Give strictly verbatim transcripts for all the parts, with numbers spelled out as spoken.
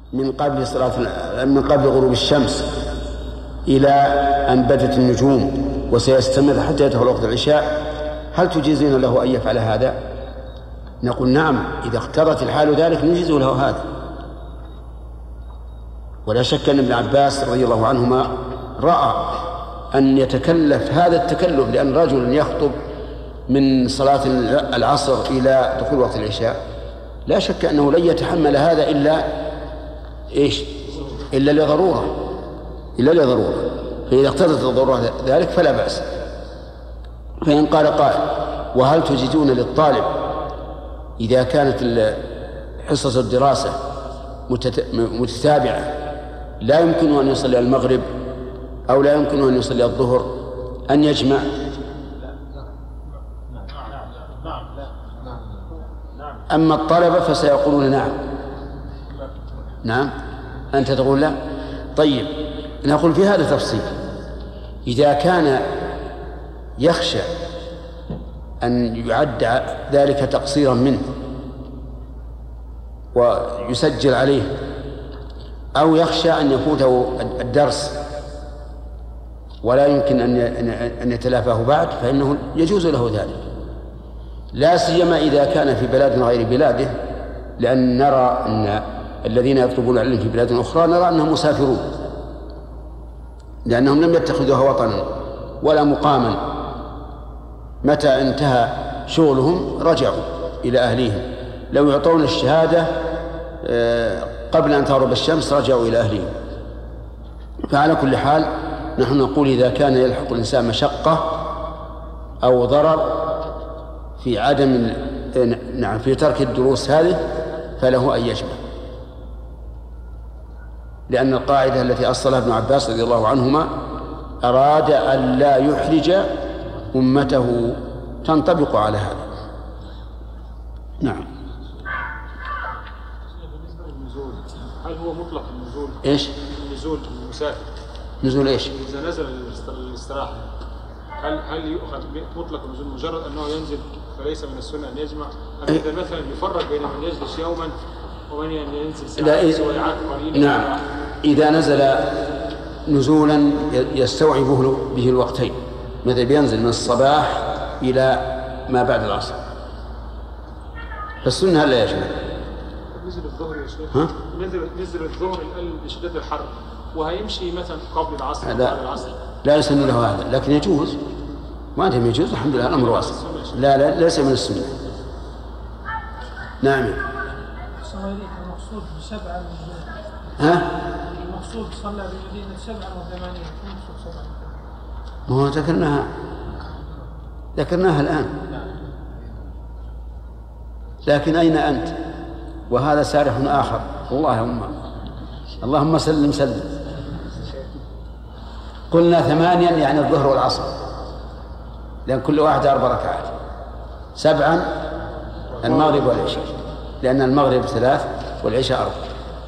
من قبل صلاة من قبل غروب الشمس إلى أن بدت النجوم وسيستمر حتى يدخل وقت العشاء، هل تجيزون له أن يفعل هذا؟ نقول نعم، إذا اقتضت الحال ذلك نجيز له هذا. ولا شك أن ابن عباس رضي الله عنهما رأى أن يتكلف هذا التكلف، لأن رجل يخطب من صلاة العصر إلى دخول وقت العشاء لا شك أنه لن يتحمل هذا إلا إيش؟ إلا لضرورة إلا لضرورة فإذا اقتضت الضرورة ذلك فلا بأس. فإن قال قائل: وهل تجدون للطالب إذا كانت حصص الدراسة متتابعة لا يمكن أن يصلي المغرب أو لا يمكن أن يصلي الظهر أن يجمع؟ أما الطلبة فسيقولون نعم. نعم، أنت تقول لا. طيب، نقول في هذا تفصيل. إذا كان يخشى أن يعد ذلك تقصيرا منه ويسجل عليه، أو يخشى أن يفوته الدرس ولا يمكن أن يتلافاه بعد، فإنه يجوز له ذلك، لا سيما إذا كان في بلاد غير بلاده، لأن نرى أن الذين يطلبون العلم في بلاد أخرى نرى أنهم مسافرون، لأنهم لم يتخذوها وطنا ولا مقاما، متى انتهى شغلهم رجعوا إلى أهليهم، لو يعطون الشهادة قبل أن تغرب الشمس رجعوا إلى أهليهم. فعلى كل حال نحن نقول إذا كان يلحق الإنسان مشقة أو ضرر في عدم نعم في ترك الدروس هذه فله أن يجمع، لأن القاعدة التي أصلها ابن عباس رضي الله عنهما أراد أن لا يحرج أمته تنطبق على هذا. نعم. هل هو مطلق النزول؟ إيش؟ النزول المسافر. نزول إيش؟ إذا نزل للاستراحة هل هل يؤخذ مطلق النزول مجرد أنه ينزل فليس من السنة أن يجمع؟ أم إذا مثلا يفرق بين من يجلس يوما ومن ينزل ساعات ويعاد قليلا؟ نعم، إذا نزل نزولا يستوعب به الوقتين، مثل بينزل من الصباح إلى ما بعد العصر، فالسنة لا يجمع. نزل الظهر يا شيخ، ها؟ نزل نزل الظهر الآن لشدة الحر وهيمشي مثلا قبل العصر أو بعد العصر، لا يسن له هذا، لكن يجوز. ما أنت يجوز، الحمد لله الأمر واسع. لا لا ليس من السنة. نعم. المقصود بسبعة ها؟ المقصود صلى بالمدينة سبعة وثمانية، المقصود سبعة. ما هو ذكرناها ذكرناها الآن، لكن أين أنت؟ وهذا سارح آخر. اللهم اللهم سلم سلم. قلنا ثمانيا يعني الظهر والعصر، لأن كل واحد أربع ركعات. سبعا المغرب والعشاء، لأن المغرب ثلاث والعشاء أربع.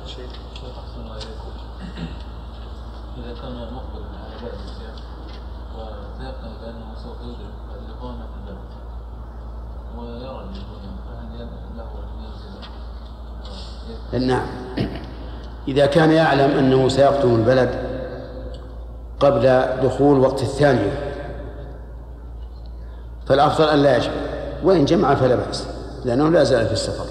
إذا كان مقبل على باب الشيخ وتيقن بأنه سوف يدرك الإقامة في البلد ويرى الإقامة، فهل له أن ينزل؟ نعم، إذا كان يعلم أنه سيقدم البلد قبل دخول وقت الثانية فالأفضل أن لا يجمع، وإن جمع فلا بأس لأنه لا زال في السفر.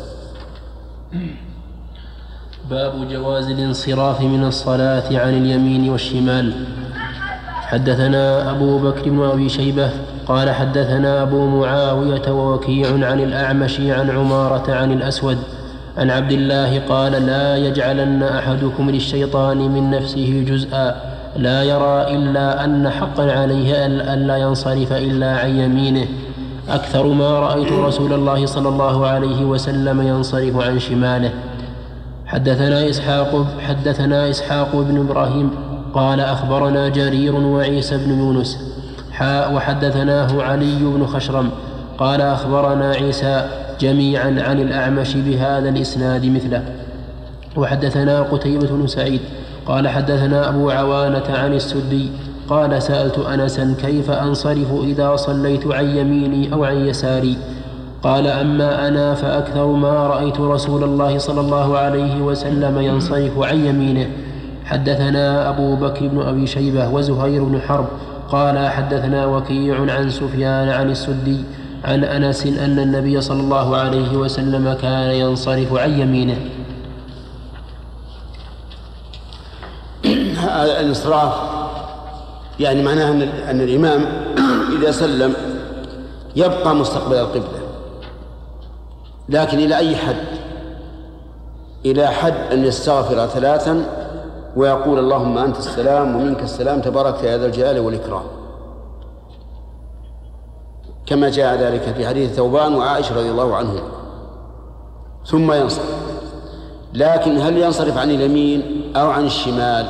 باب جواز الانصراف من الصلاة عن اليمين والشمال. حدثنا أبو بكر بن أبي شيبة قال حدثنا أبو معاوية ووكيع عن الأعمش عن عمارة عن الأسود عن عبد الله قال لا يجعلن أحدكم للشيطان من نفسه جزءا لا يرى إلا أن حقا عليه ألا ينصرف إلا عن يمينه أكثر ما رأيت رسول الله صلى الله عليه وسلم ينصرف عن شماله. حدثنا إسحاق حدثنا إسحاق بن إبراهيم قال أخبرنا جرير وعيسى بن يونس حاء وحدثناه علي بن خشرم قال أخبرنا عيسى جميعا عن الأعمش بهذا الإسناد مثله. وحدثنا قتيبة بن سعيد قال حدثنا أبو عوانة عن السدي قال سألت أنسا كيف أنصرف إذا صليت عن يميني أو عن يساري قال أما أنا فأكثر ما رأيت رسول الله صلى الله عليه وسلم ينصرف عن يمينه. حدثنا أبو بكر بن أبي شيبة وزهير بن حرب قال حدثنا وكيع عن سفيان عن السدي عن أنس أن النبي صلى الله عليه وسلم كان ينصرف عن يمينه. الانصراف يعني معناه أن الإمام إذا سلم يبقى مستقبل القبلة، لكن إلى أي حد؟ إلى حد أن يستغفر ثلاثا ويقول اللهم أنت السلام ومنك السلام تبارك يا ذا الجلال والإكرام، كما جاء ذلك في حديث ثوبان وعائشة رضي الله عنهم، ثم ينصرف. لكن هل ينصرف عن اليمين أو عن الشمال؟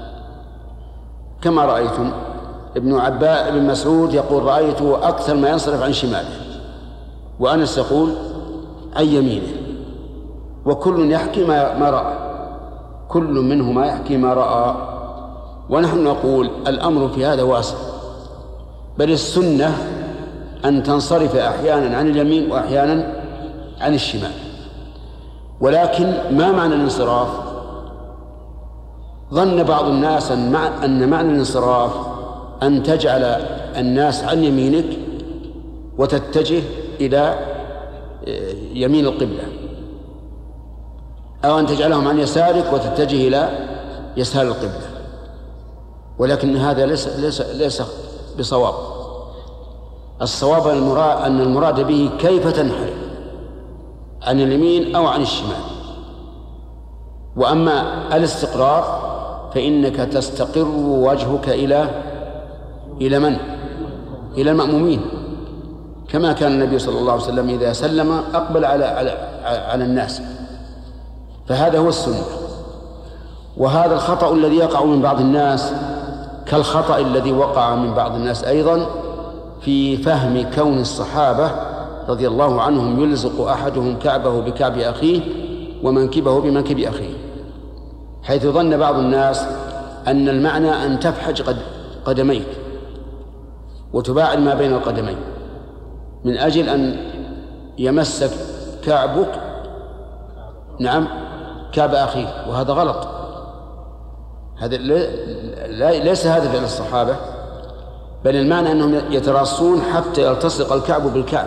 كما رأيتم ابن عباس بن مسعود يقول رأيته أكثر ما ينصرف عن شماله، وأنس يقول عن يمينه، وكل يحكي ما رأى، كل منهما يحكي ما رأى. ونحن نقول الأمر في هذا واسع، بل السنة أن تنصرف أحيانا عن اليمين وأحيانا عن الشمال. ولكن ما معنى الانصراف؟ ظن بعض الناس أن معنى الانصراف أن تجعل الناس عن يمينك وتتجه إلى يمين القبلة، أو أن تجعلهم عن يسارك وتتجه إلى يسار القبلة، ولكن هذا ليس ليس ليس بصواب. الصواب أن المراد به كيف تنحرف عن اليمين أو عن الشمال. وأما الاستقرار فإنك تستقر وجهك إلى إلى من؟ إلى المأمومين، كما كان النبي صلى الله عليه وسلم إذا سلم أقبل على على على الناس، فهذا هو السنة. وهذا الخطأ الذي يقع من بعض الناس كالخطأ الذي وقع من بعض الناس أيضا في فهم كون الصحابة رضي الله عنهم يلزق أحدهم كعبه بكعب أخيه ومنكبه بمنكب أخيه، حيث ظن بعض الناس أن المعنى أن تفحج قدميك وتباعد ما بين القدمين من أجل أن يمسك كعبك نعم كعب أخيه، وهذا غلط. هذا ليس هذا فعل الصحابة، بل المعنى أنهم يتراصون حتى يلتصق الكعب بالكعب،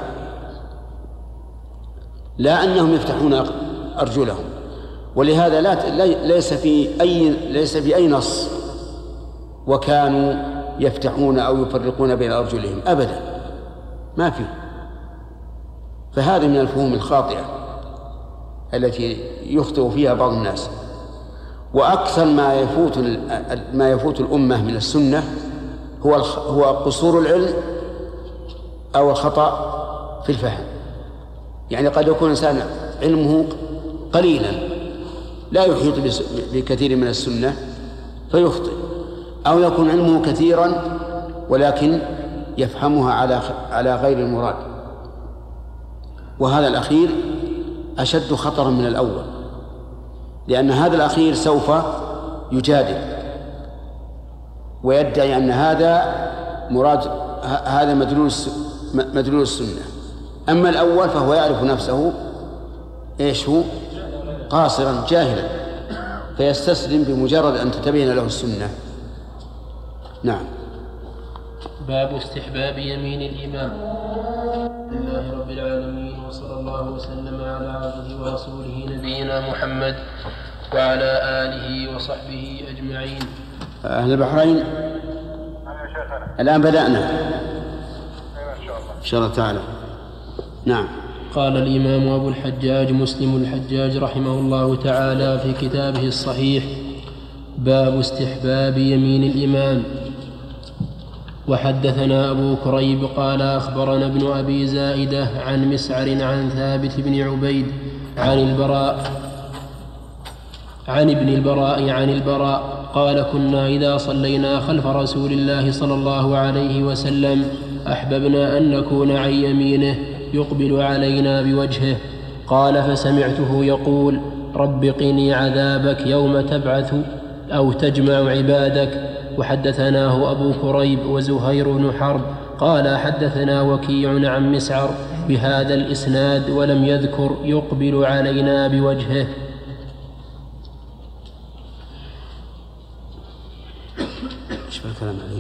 لا أنهم يفتحون أرجلهم. ولهذا لا ليس في أي ليس في أي نص وكانوا يفتحون أو يفرقون بين أرجلهم أبدا، ما في. فهذه من الفهوم الخاطئة التي يخطئ فيها بعض الناس. وأكثر ما يفوت ما يفوت الأمة من السنة هو هو قصور العلم أو الخطأ في الفهم. يعني قد يكون إنسان علمه قليلا لا يحيط بكثير من السنة فيخطئ، أو يكون علمه كثيرا ولكن يفهمها على على غير المراد، وهذا الأخير أشد خطرا من الأول، لأن هذا الأخير سوف يجادل ويدعي أن هذا مراد هذا مدلول مدلول السنة. أما الأول فهو يعرف نفسه إيش هو قاصرا جاهلا فيستسلم بمجرد أن تتبين له السنة. نعم. باب استحباب يمين الإمام. لله رب العالمين، وصلى الله وسلم على عبده ورسوله نبينا محمد وعلى آله وصحبه أجمعين. أهل البحرين الآن بدأنا إن شاء الله تعالى. نعم. قال الإمام أبو الحجاج مسلم الحجاج رحمه الله تعالى في كتابه الصحيح: باب استحباب يمين الإمام. وحدثنا أبو كريب قال أخبرنا ابن أبي زائدة عن مسعر عن ثابت بن عبيد عن البراء عن ابن البراء عن البراء قال: كنا إذا صلينا خلف رسول الله صلى الله عليه وسلم أحببنا أن نكون عن يمينه يقبل علينا بوجهه. قال: فسمعته يقول: رب قني عذابك يوم تبعث أو تجمع عبادك. وحدثناه أبو كريب وزهير بن حرب قال: حدثنا وكيع عن مسعر بهذا الإسناد ولم يذكر يقبل علينا بوجهه. ايش الكلام عليه؟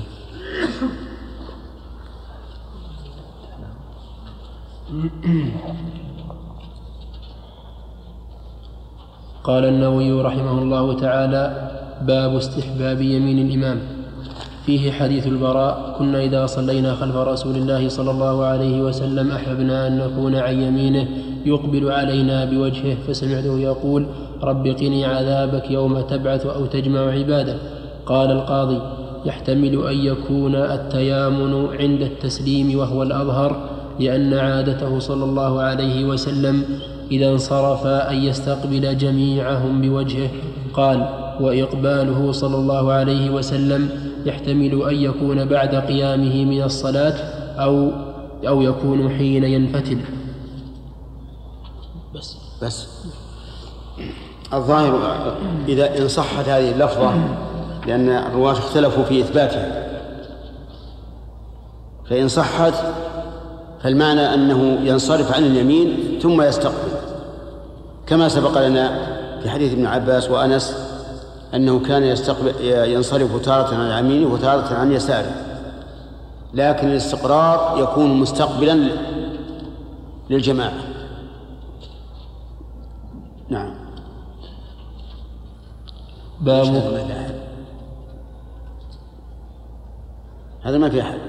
قال النووي رحمه الله تعالى: باب استحباب يمين الإمام. فيه حديث البراء: كنا إذا صلينا خلف رسول الله صلى الله عليه وسلم أحببنا أن نكون عن يمينه يقبل علينا بوجهه، فسمعته يقول: رب قني عذابك يوم تبعث أو تجمع عبادك. قال القاضي: يحتمل أن يكون التيامن عند التسليم وهو الأظهر، لأن عادته صلى الله عليه وسلم إذا انصرف أن يستقبل جميعهم بوجهه. قال: وإقباله صلى الله عليه وسلم يحتمل أن يكون بعد قيامه من الصلاة أو أو يكون حين ينفتل. بس بس الظاهر إذا إن صحت هذه اللفظة، لأن الرواة اختلفوا في إثباتها، فإن صحت فالمعنى أنه ينصرف عن اليمين ثم يستقبل، كما سبق لنا في حديث ابن عباس وأنس أنه كان يستقبل ينصرف تارة عن يمينه وتارة عن يساره، لكن الاستقرار يكون مستقبلا للجماعة. نعم. باب هذا ما في أحد.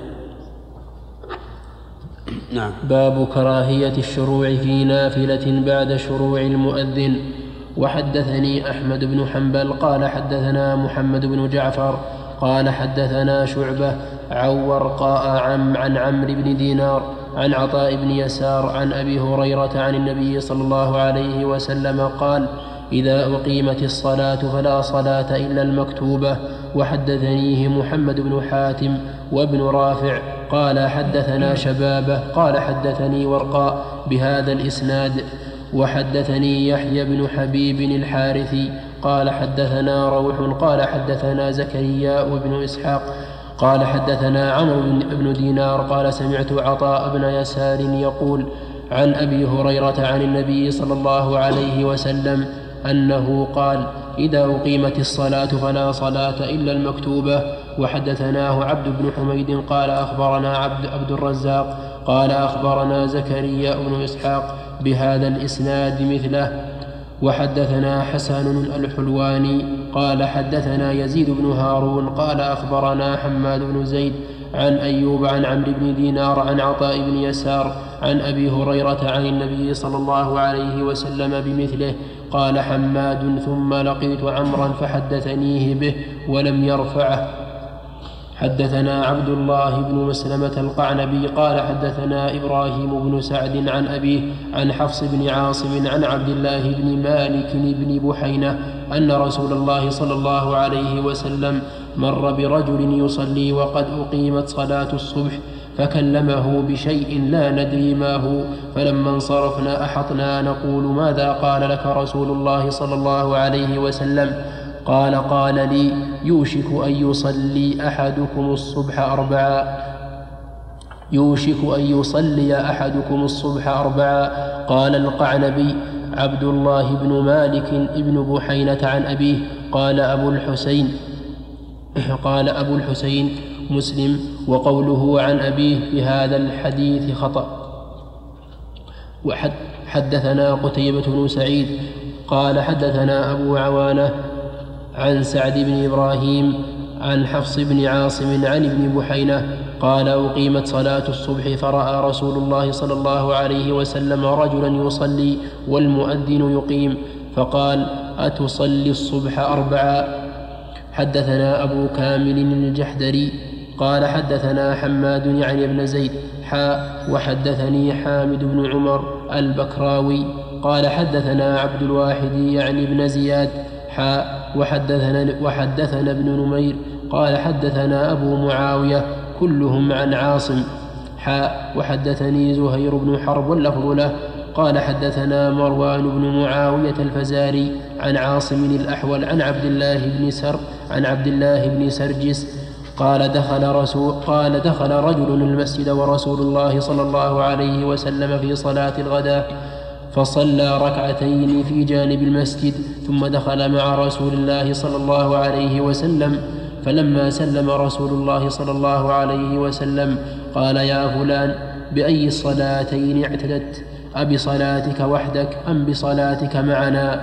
نعم. باب كراهية الشروع في نافلة بعد شروع المؤذن. وحدثني أحمد بن حنبل قال حدثنا محمد بن جعفر قال حدثنا شعبة عن ورقاء عن, عن عمرو بن دينار عن عطاء بن يسار عن أبي هريرة عن النبي صلى الله عليه وسلم قال: إذا أقيمت الصلاة فلا صلاة إلا المكتوبة. وحدثنيه محمد بن حاتم وابن رافع قال حدثنا شبابه قال حدثني ورقاء بهذا الإسناد. وحدثني يحيى بن حبيب الحارثي قال حدثنا روح قال حدثنا زكريا بن إسحاق قال حدثنا عمرو بن دينار قال سمعت عطاء بن يسار يقول عن أبي هريرة عن النبي صلى الله عليه وسلم أنه قال: إذا أقيمت الصلاة فلا صلاة إلا المكتوبة. وحدثناه عبد بن حميد قال أخبرنا عبد, عبد الرزاق قال أخبرنا زكريا بن إسحاق بهذا الإسناد مثله. وحدثنا حسن الحلواني قال حدثنا يزيد بن هارون قال أخبرنا حماد بن زيد عن أيوب عن عمرو بن دينار عن عطاء بن يسار عن أبي هريرة عن النبي صلى الله عليه وسلم بمثله. قال حماد: ثم لقيت عمرا فحدثنيه به ولم يرفعه. حدثنا عبد الله بن مسلمة القعنبي قال حدثنا إبراهيم بن سعد عن أبيه عن حفص بن عاصم عن عبد الله بن مالك بن بحينة أن رسول الله صلى الله عليه وسلم مر برجل يصلي وقد أقيمت صلاة الصبح فكلمه بشيء لا ندري ما هو، فلما انصرفنا أحطنا نقول: ماذا قال لك رسول الله صلى الله عليه وسلم؟ قال: قال لي: يوشك أن يصلي أحدكم الصبح أربعا يوشك أن يصلي أحدكم الصبح أربعا. قال القعنبي: عبد الله بن مالك ابن بحينة عن أبيه. قال أبو الحسين قال أبو الحسين مسلم: وقوله عن أبيه في هذا الحديث خطأ. وحدثنا قتيبة بن سعيد قال حدثنا أبو عوانة عن سعد بن إبراهيم عن حفص بن عاصم عن ابن بحينة قال: أقيمت صلاة الصبح فرأى رسول الله صلى الله عليه وسلم رجلا يصلي والمؤذن يقيم فقال: أتصلي الصبح أربعا؟ حدثنا أبو كامل الجحدري قال حدثنا حماد يعني ابن زيد حاء وحدثني حامد بن عمر البكراوي قال حدثنا عبد الواحد يعني ابن زياد حاء وحدثنا, وحدثنا ابن نمير قال حدثنا أبو معاوية كلهم عن عاصم حاء وحدثني زهير بن حرب واللفظ له قال حدثنا مروان بن معاوية الفزاري عن عاصم الأحول عن عبد الله بن سر عن عبد الله بن سرجس قال دخل, رسول قال دخل رجل المسجد ورسول الله صلى الله عليه وسلم في صلاة الغداء فصلى ركعتين في جانب المسجد ثم دخل مع رسول الله صلى الله عليه وسلم فلما سلم رسول الله صلى الله عليه وسلم قال يا فلان بأي الصلاتين اعتدت أبصلاتك وحدك أم بصلاتك معنا؟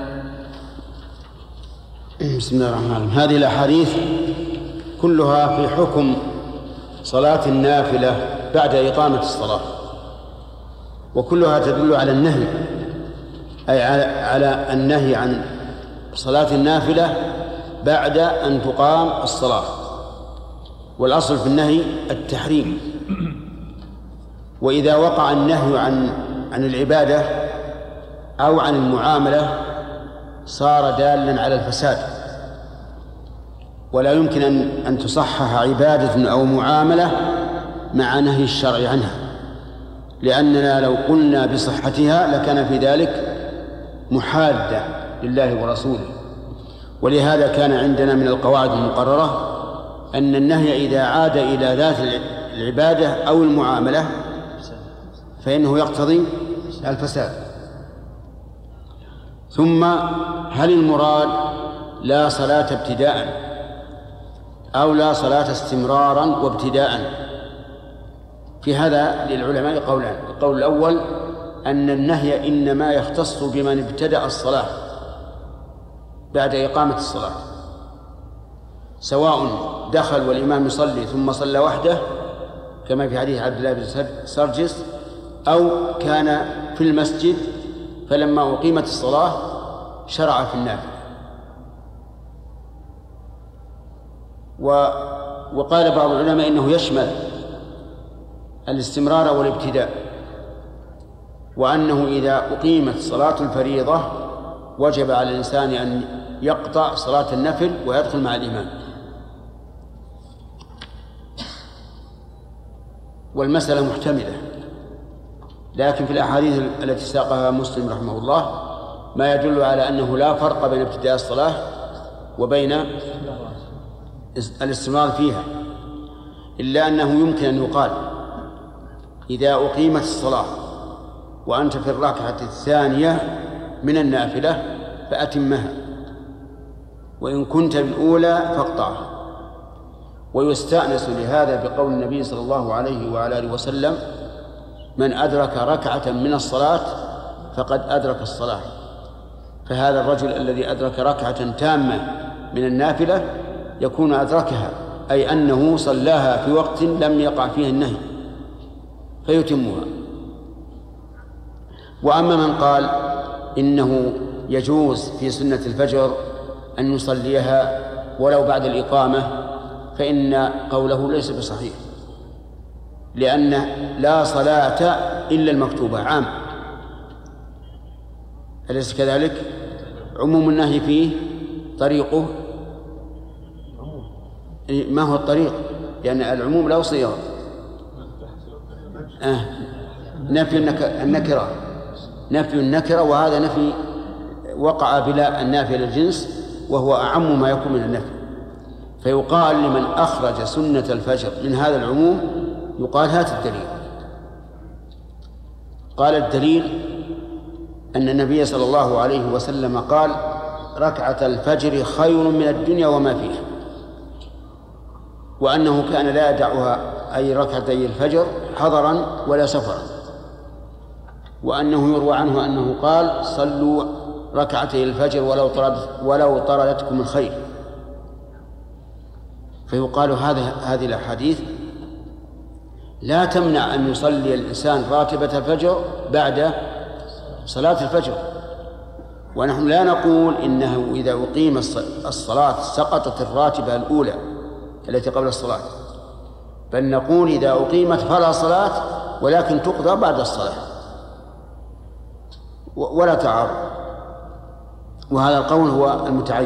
بسم الله الرحمن الرحيم. هذه الأحاديث كلها في حكم صلاة النافلة بعد إقامة الصلاة، وكلها تدل على النهي، أي على النهي عن صلاة النافلة بعد أن تقام الصلاة، والأصل في النهي التحريم. وإذا وقع النهي عن عن العبادة أو عن المعاملة صار دالا على الفساد، ولا يمكن أن أن تصحح عبادة أو معاملة مع نهي الشرع عنها، لأننا لو قلنا بصحتها لكان في ذلك محادة لله ورسوله. ولهذا كان عندنا من القواعد المقررة أن النهي إذا عاد إلى ذات العبادة أو المعاملة فإنه يقتضي الفساد. ثم هل المراد لا صلاة ابتداء أو لا صلاة استمرارا وابتداء؟ في هذا للعلماء قولان. القول الأول أن النهي إنما يختص بمن ابتدأ الصلاة بعد إقامة الصلاة، سواء دخل والإمام يصلي ثم صلى وحده كما في حديث عبد الله بن سرجس، أو كان في المسجد فلما أقيمت الصلاة شرع في النافلة. وقال بعض العلماء إنه يشمل الاستمرار والابتداء، وأنه إذا أقيمت صلاة الفريضة وجب على الإنسان أن يقطع صلاة النفل ويدخل مع الإمام. والمسألة محتملة، لكن في الأحاديث التي ساقها مسلم رحمه الله ما يدل على أنه لا فرق بين ابتداء الصلاة وبين الاستمرار فيها، إلا أنه يمكن أن يقال إذا أقيمت الصلاة وأنت في الركعة الثانية من النافلة فأتمها، وإن كنت بالأولى فاقطعها. ويستأنس لهذا بقول النبي صلى الله عليه وعلى آله وسلم: من أدرك ركعة من الصلاة فقد أدرك الصلاة. فهذا الرجل الذي أدرك ركعة تامة من النافلة يكون أدركها، أي أنه صلاها في وقت لم يقع فيه النهي فيتمها. وأما من قال إنه يجوز في سنة الفجر أن يصليها ولو بعد الإقامة فإن قوله ليس بصحيح، لأن لا صلاة إلا المكتوبة عام، أليس كذلك؟ عموم النهي فيه طريقه ما هو الطريق؟ لأن يعني العموم له صيغة. آه. نفي النكرة نفي النكرة وهذا نفي وقع بلا النافي للجنس، وهو أعم ما يكون من النفي. فيقال لمن أخرج سنة الفجر من هذا العموم يقال هات الدليل. قال الدليل أن النبي صلى الله عليه وسلم قال: ركعة الفجر خير من الدنيا وما فيها، وأنه كان لا يدعها أي ركعتي الفجر حضرا ولا سفرا، وأنه يروى عنه أنه قال: صلوا ركعتي الفجر ولو طردت ولو طردتكم الخير. فيقال هذا هذه الأحاديث لا تمنع أن يصلي الإنسان راتبة الفجر بعد صلاة الفجر، ونحن لا نقول إنه إذا أقيم الصلاة سقطت الراتبة الأولى التي قبل الصلاة، بل نقول إذا أقيمت فلا صلاة ولكن تقضى بعد الصلاة ولا تعارض. وهذا القول هو المتعين.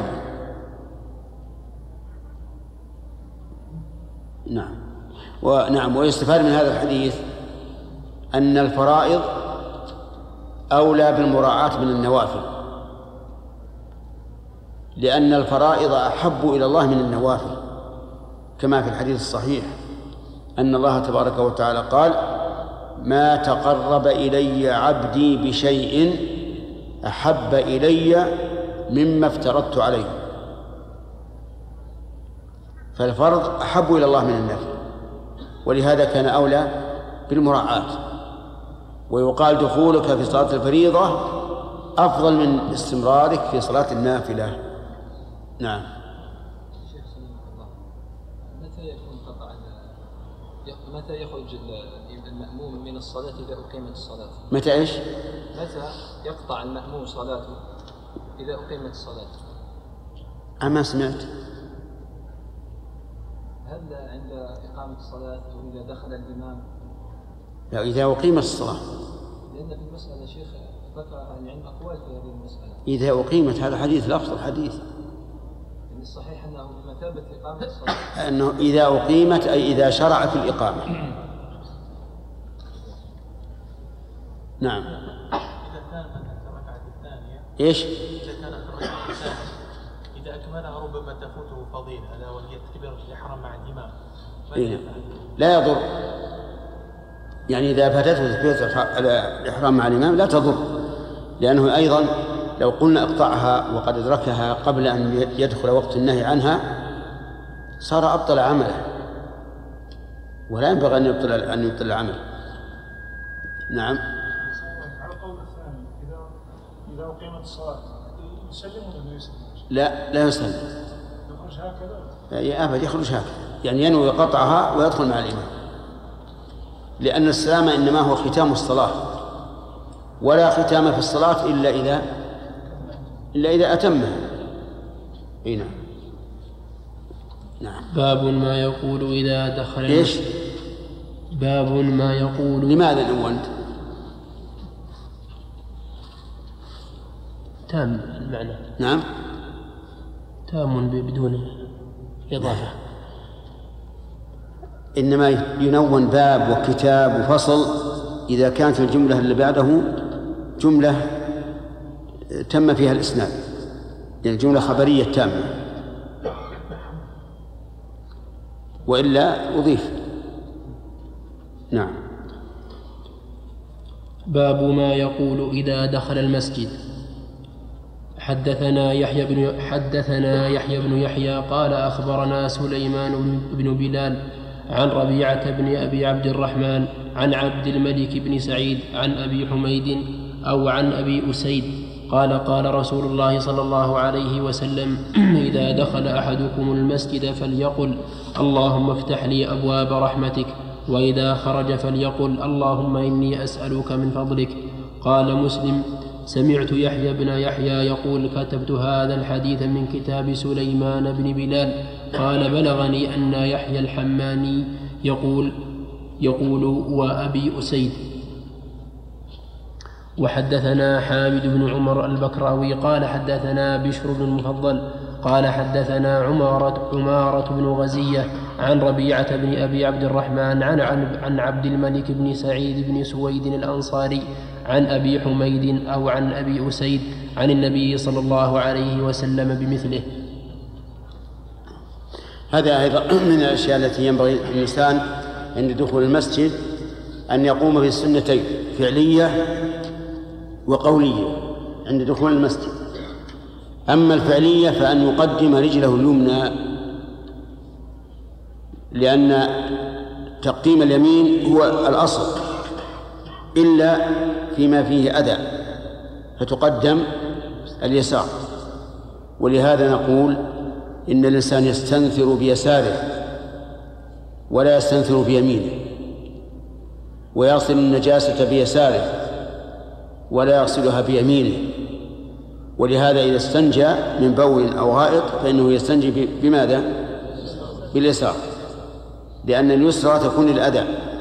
نعم ونعم ويستفاد من هذا الحديث أن الفرائض أولى بالمراعاة من النوافل، لأن الفرائض أحب إلى الله من النوافل، كما في الحديث الصحيح أن الله تبارك وتعالى قال: ما تقرب إلي عبدي بشيء أحب إلي مما افترضت عليه. فالفرض أحب إلى الله من النفل، ولهذا كان أولى بالمراعاة. ويقال دخولك في صلاة الفريضة أفضل من استمرارك في صلاة النافلة. نعم. شيخ سلمك الله، متى يكون قطع متى يخرج المأموم من الصلاة إذا أقيمت الصلاة؟ متى إيش؟ متى يقطع المأموم صلاته إذا أقيمت الصلاة؟ أما سمعت. هل عند إقامة الصلاة أو إذا دخل الإمام؟ لا، إذا أقيمت الصلاة. لأن في المسألة شيخ ذكر أن عند أقوال في هذه المسألة. إذا أقيمت، هذا حديث لفظ الحديث. يعني الصحيح أنه بمثابة إقامة الصلاة. أنه إذا أقيمت أي إذا شرع في الإقامة. نعم. إذا كان مثلا الركعة الثانية إيش؟ إذا كانت الركعة الثانية إذا أكملها ربما تفوته فضيلة، ألا وهي تكبيرة الإحرام مع الإمام. إيه؟ لا يضر، يعني إذا فاتته تكبيرة الإحرام مع الإمام لا تضر، لأنه أيضا لو قلنا اقطعها وقد أدركها قبل أن يدخل وقت النهي عنها صار أبطل عمله، ولا ينبغي أن يبطل أن يبطل العمل. نعم. على القول الثاني، إذا إذا أقيمت الصلاة يسلم ولا لا يسلم؟ لا لا يسلم. يخرج هكذا؟ يا أبد يخرج هكذا، يعني ينوي قطعها ويدخل مع الإمام، لأن السلام إنما هو ختام الصلاة، ولا ختام في الصلاة إلا إذا إلا إذا أتمها. هنا. نعم. باب ما يقول إذا دخل إيش؟ باب ما يقول. لماذا نونت؟ تام المعنى. نعم. تام بدون إضافة. إنما ينون باب وكتاب وفصل إذا كانت الجملة اللي بعده جملة تم فيها الإسناد، يعني جملة خبرية تامة، وإلا أضيف. نعم. باب ما يقول إذا دخل المسجد. حدثنا يحيى بن حدثنا يحيى بن يحيى قال أخبرنا سليمان بن بلال عن ربيعة بن أبي عبد الرحمن عن عبد الملك بن سعيد عن أبي حميد أو عن أبي أسيد قال قال رسول الله صلى الله عليه وسلم: إذا دخل أحدكم المسجد فليقل: اللهم افتح لي أبواب رحمتك، وإذا خرج فليقل: اللهم إني أسألك من فضلك. قال مسلم: سمعت يحيى بن يحيى يقول: كتبت هذا الحديث من كتاب سليمان بن بلال. قال: بلغني أن يحيى الحماني يقول يقول وأبي أسيد. وحدثنا حامد بن عمر البكراوي قال حدثنا بشر بن المفضل قال حدثنا عمارة, عمارة بن غزية عن ربيعة بن أبي عبد الرحمن عن, عن عبد الملك بن سعيد بن سويد الأنصاري عن أبي حميد أو عن أبي أسيد عن النبي صلى الله عليه وسلم بمثله. هذا أيضا من الأشياء التي ينبغي الإنسان عند دخول المسجد أن يقوم بالسنتين: فعلية وقولية عند دخول المسجد. أما الفعلية فأن يقدم رجله اليمنى، لأن تقديم اليمين هو الأصل إلا فيما فيه أذى، فتقدم اليسار. ولهذا نقول إن الإنسان يستنثر بيساره ولا يستنثر بيمينه، ويغسل النجاسة بيساره ولا يغسلها بيمينه. ولهذا إذا استنجى من بول أو غائط فإنه يستنجي بماذا؟ باليسار، لأن اليسرى تكون للأذى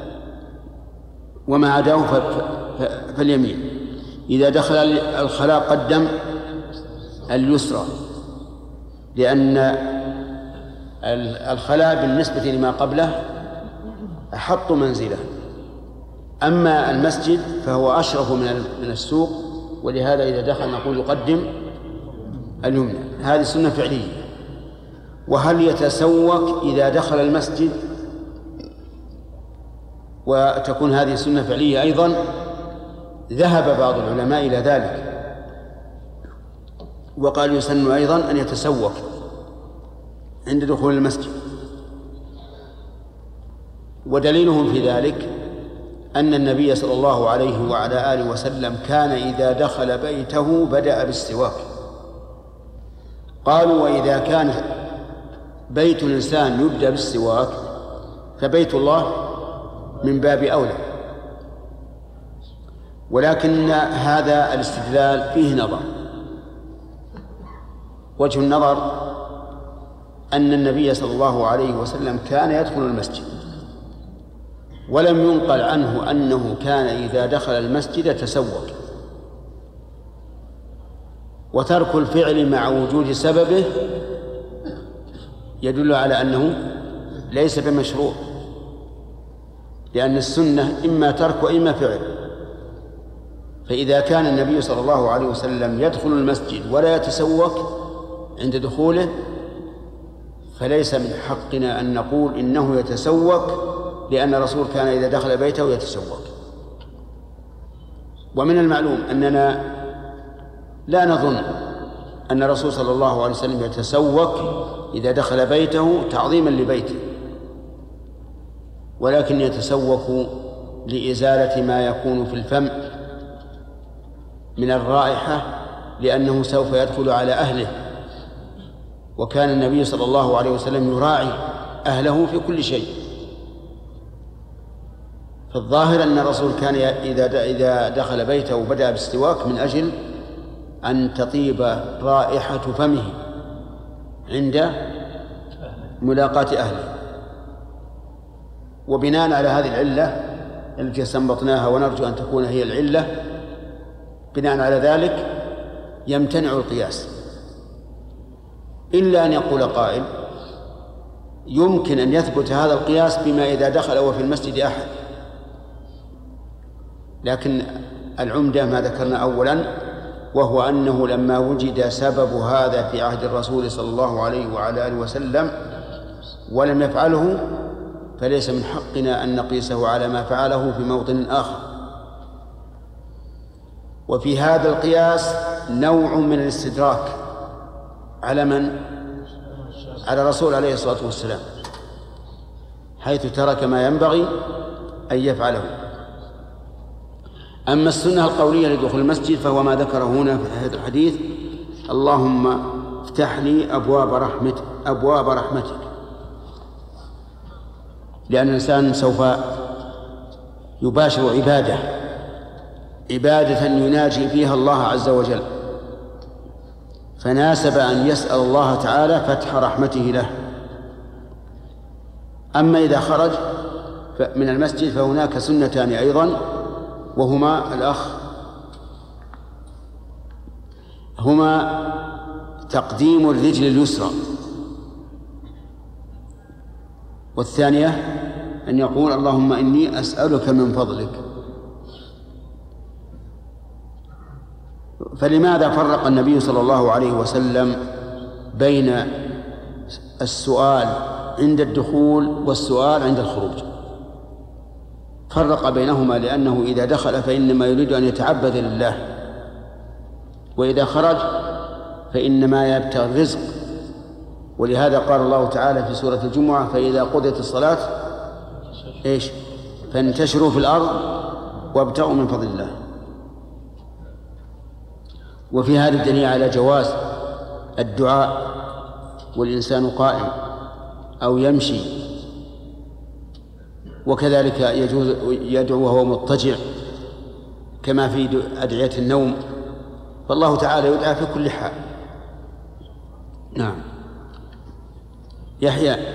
وما عداه فاليمين. إذا دخل الخلاء قدم اليسرى، لأن الخلاء بالنسبة لما قبله أحط منزله، أما المسجد فهو أشرف من السوق، ولهذا إذا دخل نقول يقدم اليمنى. هذه سنة فعلية. وهل يتسوق إذا دخل المسجد؟ وتكون هذه سنة فعلية أيضا. ذهب بعض العلماء إلى ذلك وقال يسن أيضا أن يتسوق عند دخول المسجد، ودليلهم في ذلك أن النبي صلى الله عليه وعلى آله وسلم كان إذا دخل بيته بدأ بالسواك. قالوا وإذا كان بيت الإنسان يبدأ بالسواك فبيت الله من باب أولى. ولكن هذا الاستدلال فيه نظر. وجه النظر أن النبي صلى الله عليه وسلم كان يدخل المسجد ولم ينقل عنه أنه كان إذا دخل المسجد تسوق، وترك الفعل مع وجود سببه يدل على أنه ليس بمشروع، لأن السنة إما ترك وإما فعل. فإذا كان النبي صلى الله عليه وسلم يدخل المسجد ولا يتسوق عند دخوله فليس من حقنا أن نقول إنه يتسوق لأن الرسول كان إذا دخل بيته يتسوق. ومن المعلوم أننا لا نظن أن الرسول صلى الله عليه وسلم يتسوق إذا دخل بيته تعظيما لبيته، ولكن يتسوق لإزالة ما يكون في الفم من الرائحة لأنه سوف يدخل على أهله، وكان النبي صلى الله عليه وسلم يراعي أهله في كل شيء. فالظاهر أن الرسول كان إذا إذا دخل بيته وبدأ بالسواك من أجل أن تطيب رائحة فمه عند ملاقاة أهله. وبناء على هذه العلة التي استنبطناها ونرجو أن تكون هي العلة، بناء على ذلك يمتنع القياس، إلا أن يقول قائل يمكن أن يثبت هذا القياس بما إذا دخل وفي المسجد أحد، لكن العمدة ما ذكرنا أولا، وهو أنه لما وجد سبب هذا في عهد الرسول صلى الله عليه وعلى آله وسلم ولم يفعله فليس من حقنا أن نقيسه على ما فعله في موطن آخر. وفي هذا القياس نوع من الاستدراك على من؟ على الرسول عليه الصلاة والسلام، حيث ترك ما ينبغي أن يفعله. أما السنة القولية لدخول المسجد فهو ما ذكره هنا في هذا الحديث: اللهم افتح لي أبواب رحمتك أبواب رحمتك، لأن الإنسان سوف يباشر عبادة عبادة يناجي فيها الله عز وجل، فناسب أن يسأل الله تعالى فتح رحمته له. أما إذا خرج من المسجد فهناك سنتان أيضا، وهما الأخ هما تقديم الرجل اليسرى، والثانية أن يقول اللهم إني أسألك من فضلك. فلماذا فرق النبي صلى الله عليه وسلم بين السؤال عند الدخول والسؤال عند الخروج؟ فرق بينهما لأنه إذا دخل فإنما يريد أن يتعبد لله، وإذا خرج فإنما يبتغي الرزق. ولهذا قال الله تعالى في سورة الجمعة: فإذا قضيت الصلاة إيش؟ فانتشروا في الأرض وابتغوا من فضل الله. وفي هذا الدليل على جواز الدعاء والإنسان قائم أو يمشي، وكذلك يجوز يدعو وهو مضطجع كما في أدعية النوم، فالله تعالى يدعى في كل حال. نعم. يحيى: إذا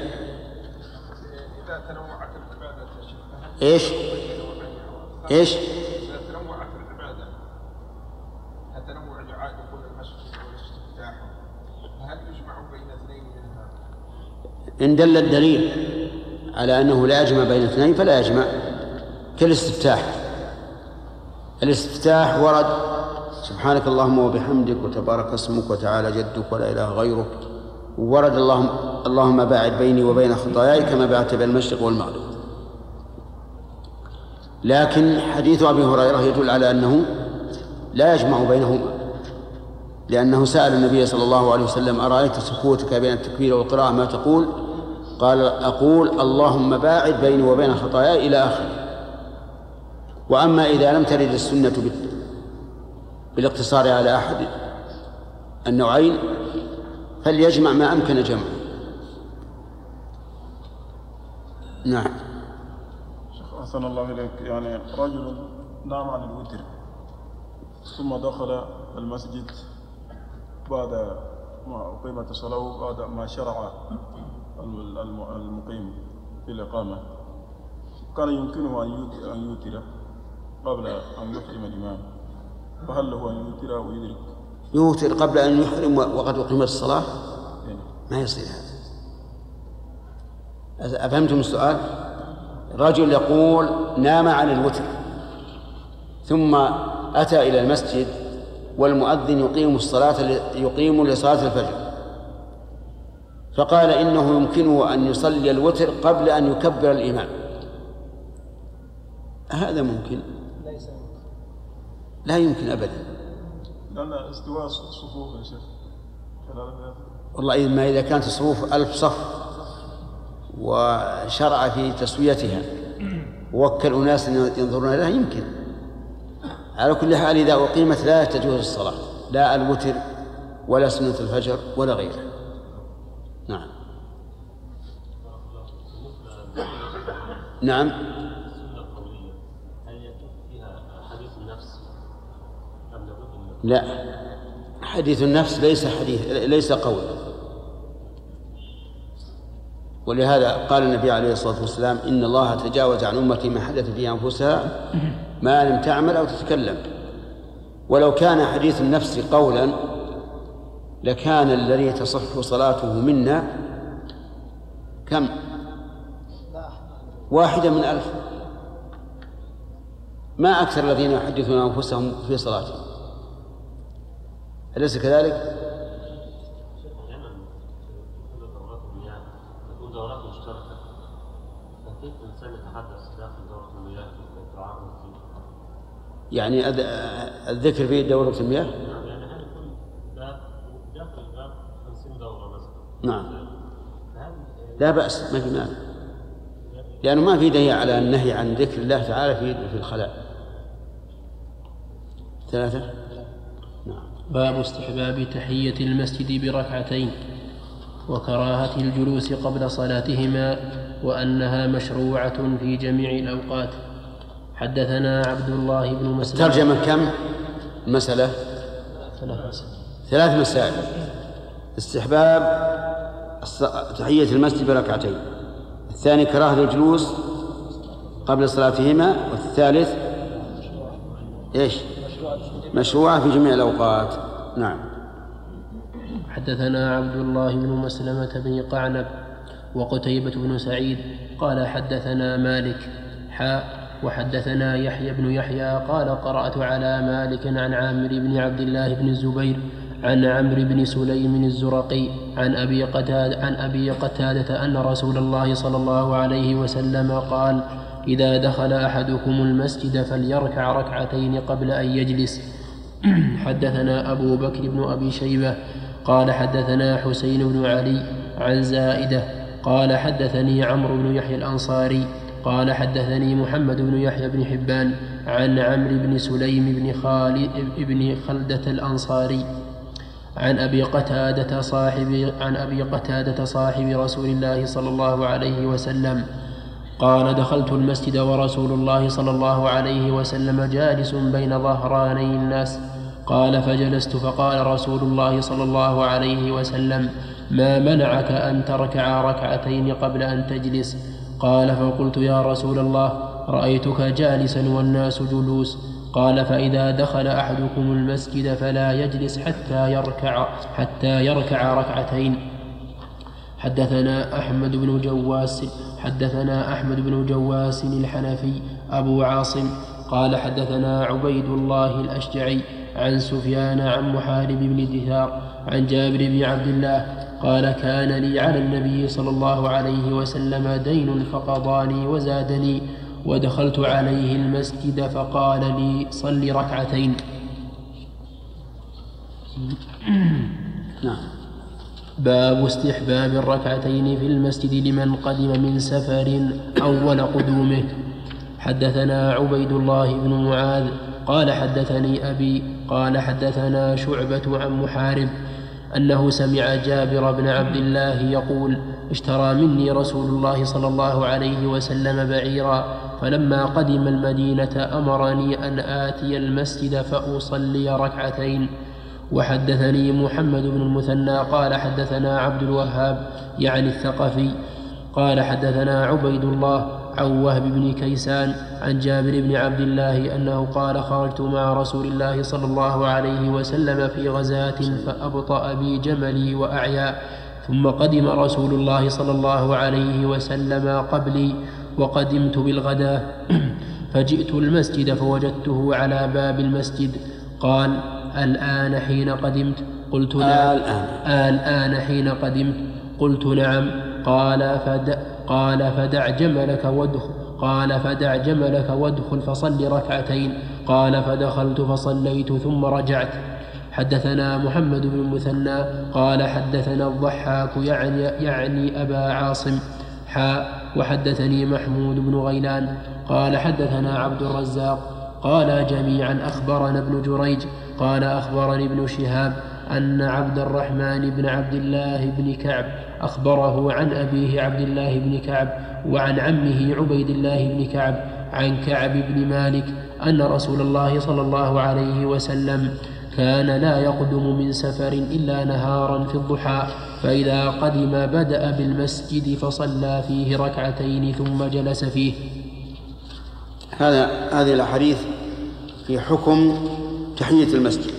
تنوعت العبادة إيش؟ إيش؟ إذا تنوعت العبادة التنوع دعاء دخول المسجد والاستفتاح، فهل يجمع بين اثنين منها؟ إن دل الدليل على أنه لا يجمع بين اثنين فلا يجمع، كالاستفتاح. الاستفتاح ورد: سبحانك اللهم وبحمدك وتبارك اسمك وتعالى جدك ولا إله غيرك ورد اللهم اللهم باعد بيني وبين خطاياي كما باعدت بين المشرق والمغرب. لكن حديث أبي هريرة يدل على أنه لا يجمع بينهما، لأنه سأل النبي صلى الله عليه وسلم: أرأيت سكوتك بين التكبير والقراءة ما تقول؟ قال: أقول اللهم باعد بيني وبين خطاياي إلى آخره. وأما إذا لم ترد السنة بالاقتصار على أحد النوعين فليجمع ما أمكن جمعه. نعم. شيخ أحسن الله إليك، يعني رجل نام عن الوتر ثم دخل المسجد بعد ما أقيمت الصلاة، بعد ما شرع المقيم في الإقامة، كان يمكنه أن يوتر قبل أن يحرم الإمام، فهل له أن يوتر ويدرك؟ يوتر قبل أن يحرم وقد أقيمت الصلاة؟ ما يصير هذا. أفهمتم السؤال؟ رجل يقول نام عن الوتر ثم أتى إلى المسجد والمؤذن يقيم الصلاة يقيم لصلاة الفجر، فقال إنه يمكنه أن يصلي الوتر قبل أن يكبر الإمام. هذا ممكن؟ لا يمكن أبدا، لأن استواء الصفوف يا شيخ والله ما إذا كانت الصفوف ألف صف وشرع في تسويتها ووكل أناس ينظرون لها يمكن. على كل حال إذا أقيمت لا تجوز الصلاة، لا الوتر ولا سنة الفجر ولا غيره. نعم. نعم. لا، حديث النفس ليس حديث ليس قول، ولهذا قال النبي عليه الصلاة والسلام: إن الله تجاوز عن أمتي ما حدث في أنفسها ما لم تعمل أو تتكلم. ولو كان حديث النفس قولا لكان الذي تصح صلاته منا كم؟ واحدة من ألف، ما أكثر الذين يحدثون أنفسهم في صلاتهم. أليس كذلك؟ دورات مشتركة، فكيف الإنسان يتحدث داخل دورة المياه في التعامل فيه؟ يعني الذكر في دورة المياه؟ نعم، يعني هل يكون داخل الباب خمسين دورة مثلا؟ نعم، لا بأس، ما في مانع، لأنه ما في دليل على النهي عن ذكر الله تعالى في في الخلاء. ثلاثة. نعم. باب استحباب تحية المسجد بركعتين وكراهة الجلوس قبل صلاتهما وأنها مشروعة في جميع الأوقات. حدثنا عبد الله بن مسلم. ترجمة كم مسألة؟ ثلاث مسائل. استحباب تحية المسجد بركعتين، الثاني كراهة الجلوس قبل صلاتهما، والثالث إيش؟ مشروعة في جميع الأوقات. نعم. حدثنا عبد الله بن مسلمة بن قعنب وقتيبة بن سعيد قال حدثنا مالك حاء وحدثنا يحيى بن يحيى قال قرأت على مالك عن عامر بن عبد الله بن الزبير عن عمرو بن سليم الزرقي عن أبي قتادة عن أبي قتادة أن رسول الله صلى الله عليه وسلم قال: إذا دخل أحدكم المسجد فليركع ركعتين قبل أن يجلس. حدثنا أبو بكر بن أبي شيبة قال حدثنا حسين بن علي عن زائدة قال حدثني عمرو بن يحيى الأنصاري قال حدثني محمد بن يحيى بن حبان عن عمرو بن سليم بن خالد بن خلدة الأنصاري عن أبي قتادة صاحب عن أبي قتادة صاحب رسول الله صلى الله عليه وسلم قال: دخلت المسجد ورسول الله صلى الله عليه وسلم جالس بين ظهراني الناس. قال: فجلست فقال رسول الله صلى الله عليه وسلم: ما منعك أن تركع ركعتين قبل أن تجلس؟ قال: فقلت: يا رسول الله، رأيتك جالسا والناس جلوس. قال: فإذا دخل أحدكم المسجد فلا يجلس حتى يركع حتى يركع ركعتين. حدثنا أحمد بن جواس حدثنا أحمد بن جواس الحنفي أبو عاصم قال حدثنا عبيد الله الأشجعي عن سفيان عن محارب بن دثار عن جابر بن عبد الله قال كان لي على النبي صلى الله عليه وسلم دين فقضاني وزادني ودخلت عليه المسجد فقال لي صل ركعتين. نعم. باب استحباب الركعتين في المسجد لمن قدم من سفر أول قدومه. حدثنا عبيد الله بن معاذ قال حدثني أبي قال حدثنا شعبة عن محارب أنه سمع جابر بن عبد الله يقول اشترى مني رسول الله صلى الله عليه وسلم بعيرا فلما قدم المدينة أمرني أن آتي المسجد فأصلي ركعتين. وحدثني محمد بن المثنى قال حدثنا عبد الوهاب يعني الثقفي قال حدثنا عبيد الله عن وهب بن كيسان عن جابر بن عبد الله أنه قال خرجت مع رسول الله صلى الله عليه وسلم في غزاة فأبطأ بي جملي وأعيا ثم قدم رسول الله صلى الله عليه وسلم قبلي وقدمت بالغداة فجئت المسجد فوجدته على باب المسجد قال الآن حين قدمت قلت نعم الآن حين قدمت قلت نعم قال فدع قال فدع جملك وادخل قال فدع جملك وادخل فصل ركعتين قال فدخلت فصليت ثم رجعت. حدثنا محمد بن المثنى قال حدثنا الضحاك يعني, يعني أبا عاصم حاء وحدثني محمود بن غيلان قال حدثنا عبد الرزاق قال جميعا أخبرنا ابن جريج قال أخبرني ابن شهاب أن عبد الرحمن بن عبد الله بن كعب أخبره عن أبيه عبد الله بن كعب وعن عمه عبيد الله بن كعب عن كعب بن مالك أن رسول الله صلى الله عليه وسلم كان لا يقدم من سفر إلا نهارا في الضحى فإذا قدم بدأ بالمسجد فصلى فيه ركعتين ثم جلس فيه. هذا هذه الأحاديث في حكم تحية المسجد.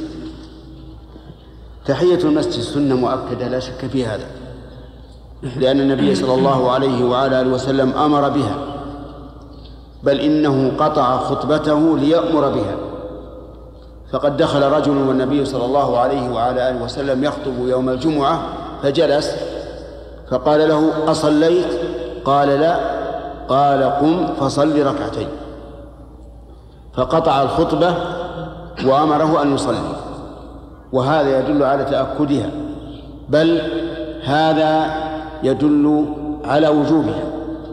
تحية المسجد سنة مؤكدة لا شك في هذا، لأن النبي صلى الله عليه وعلى آله وسلم أمر بها، بل إنه قطع خطبته ليأمر بها. فقد دخل رجل والنبي صلى الله عليه وعلى آله وسلم يخطب يوم الجمعة فجلس فقال له أصليت؟ قال لا. قال قم فصل ركعتين، فقطع الخطبة وأمره أن يصلي، وهذا يدل على تأكدها، بل هذا يدل على وجوبها.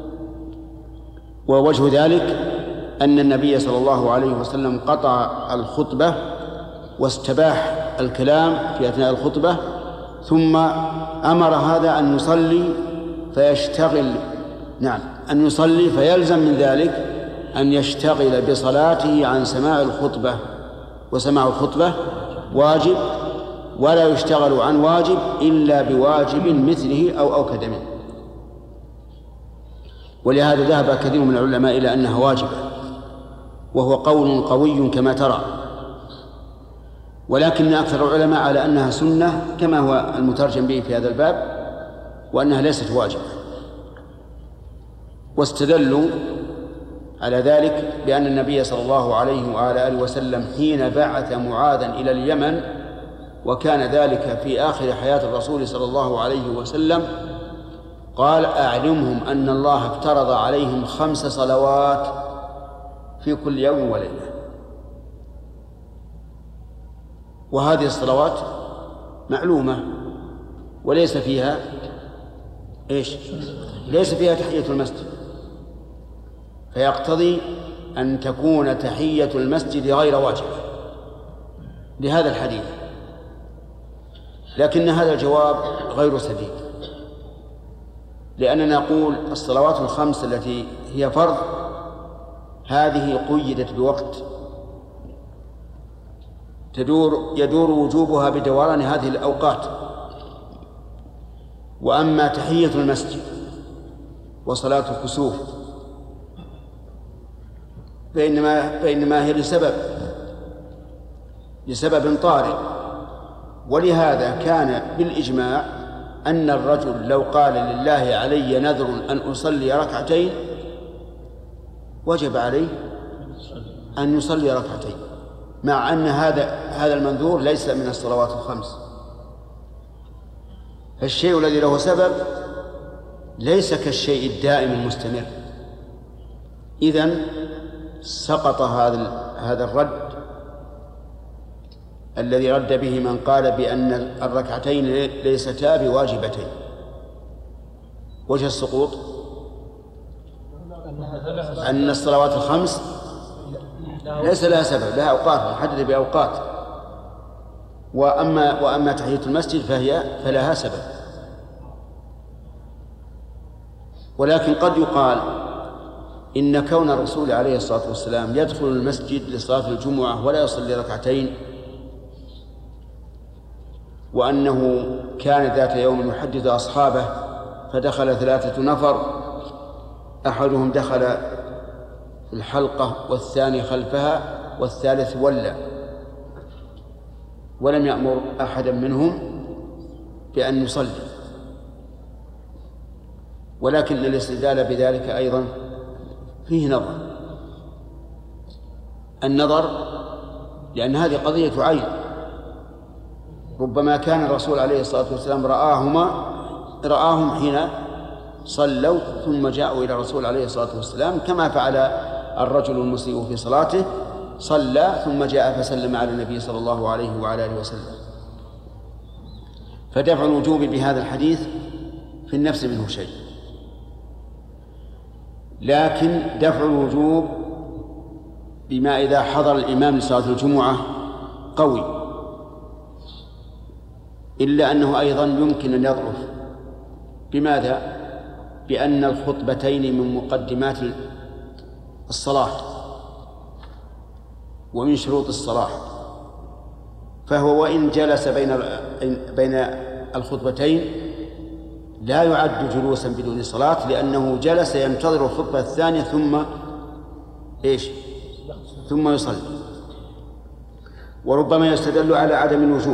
ووجه ذلك أن النبي صلى الله عليه وسلم قطع الخطبة واستباح الكلام في أثناء الخطبة، ثم أمر هذا أن يصلي فيشتغل نعم أن يصلي فيلزم من ذلك أن يشتغل بصلاته عن سماع الخطبة، وسماع الخطبة واجب، ولا يشتغل عن واجب إلا بواجب مثله أو أوكد منه. ولهذا ذهب كثير من العلماء إلى أنها واجبة، وهو قول قوي كما ترى، ولكن أكثر العلماء على أنها سنة كما هو المترجم به في هذا الباب، وأنها ليست واجبة. واستدلوا على ذلك بأن النبي صلى الله عليه وعلى آله وسلم حين بعث معاذا إلى اليمن، وكان ذلك في آخر حياة الرسول صلى الله عليه وسلم، قال أعلمهم أن الله افترض عليهم خمس صلوات في كل يوم وليلة. وهذه الصلوات معلومة وليس فيها إيش؟ ليس فيها تحية المسجد، فيقتضي أن تكون تحية المسجد غير واجبة لهذا الحديث. لكن هذا الجواب غير سديد، لأننا نقول الصلوات الخمس التي هي فرض هذه قيدت بوقت تدور يدور وجوبها بدوران هذه الأوقات. وأما تحية المسجد وصلاة الكسوف فإنما, فإنما هي لسبب لسبب طارئ، ولهذا كان بالإجماع أن الرجل لو قال لله علي نذر أن أصلي ركعتين وجب عليه أن يصلي ركعتين، مع أن هذا هذا المنذور ليس من الصلوات الخمس. الشيء الذي له سبب ليس كالشيء الدائم المستمر. إذن سقط هذا هذا الرد الذي رد به من قال بأن الركعتين ليستا بواجبتين. وجه السقوط أن الصلوات الخمس ليس لها سبب، لها أوقات محددة بأوقات، وأما وأما تحية المسجد فهي فلها سبب. ولكن قد يقال إن كون الرسول عليه الصلاة والسلام يدخل المسجد لصلاة الجمعة ولا يصلي ركعتين، وأنه كان ذات يوم يحدث أصحابه فدخل ثلاثة نفر، أحدهم دخل في الحلقة والثاني خلفها والثالث ولى، ولم يأمر أحدا منهم بأن يصلي. ولكن الاستدلال بذلك أيضا فيه نظر. النظر لأن هذه قضية عين، ربما كان الرسول عليه الصلاة والسلام رآهما رآهم حين صلوا ثم جاءوا إلى الرسول عليه الصلاة والسلام، كما فعل الرجل المسيء في صلاته، صلى ثم جاء فسلم على النبي صلى الله عليه وعلى آله وسلم. فدفع الوجوب بهذا الحديث في النفس منه شيء، لكن دفع الوجوب بما إذا حضر الإمام لصلاة الجمعة قوي، إلا أنه أيضا يمكن أن يضعف. بماذا؟ بأن الخطبتين من مقدمات الصلاة ومن شروط الصلاة، فهو وإن جلس بين بين الخطبتين لا يعد جلوسا بدون صلاة، لأنه جلس ينتظر الخطبة الثانية ثم إيش؟ ثم يصلي. وربما يستدل على عدم الوجوب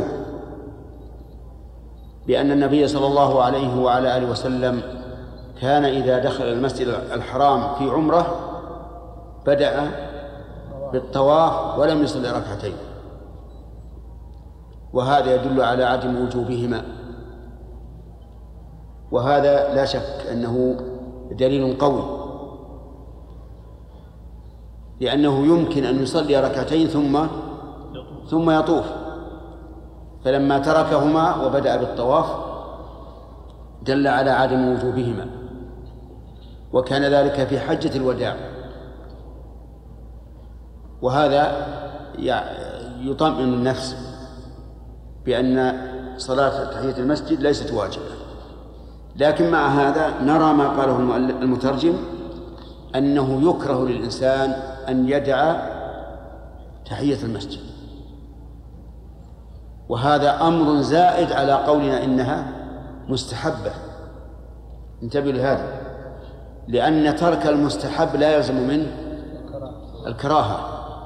بأن النبي صلى الله عليه وعلى آله وسلم كان إذا دخل المسجد الحرام في عمره بدأ بالطواف ولم يصلي ركعتين، وهذا يدل على عدم وجوبهما، وهذا لا شك أنه دليل قوي، لأنه يمكن أن يصلي ركعتين ثم ثم يطوف، فلما تركهما وبدأ بالطواف دل على عدم وجوبهما. وكان ذلك في حجة الوداع، وهذا يطمئن النفس بأن صلاة تحية المسجد ليست واجبة. لكن مع هذا نرى ما قاله المترجم أنه يكره للإنسان أن يدع تحية المسجد، وهذا أمر زائد على قولنا إنها مستحبة. انتبهوا لهذا، لأن ترك المستحب لا يلزم منه الكراهة،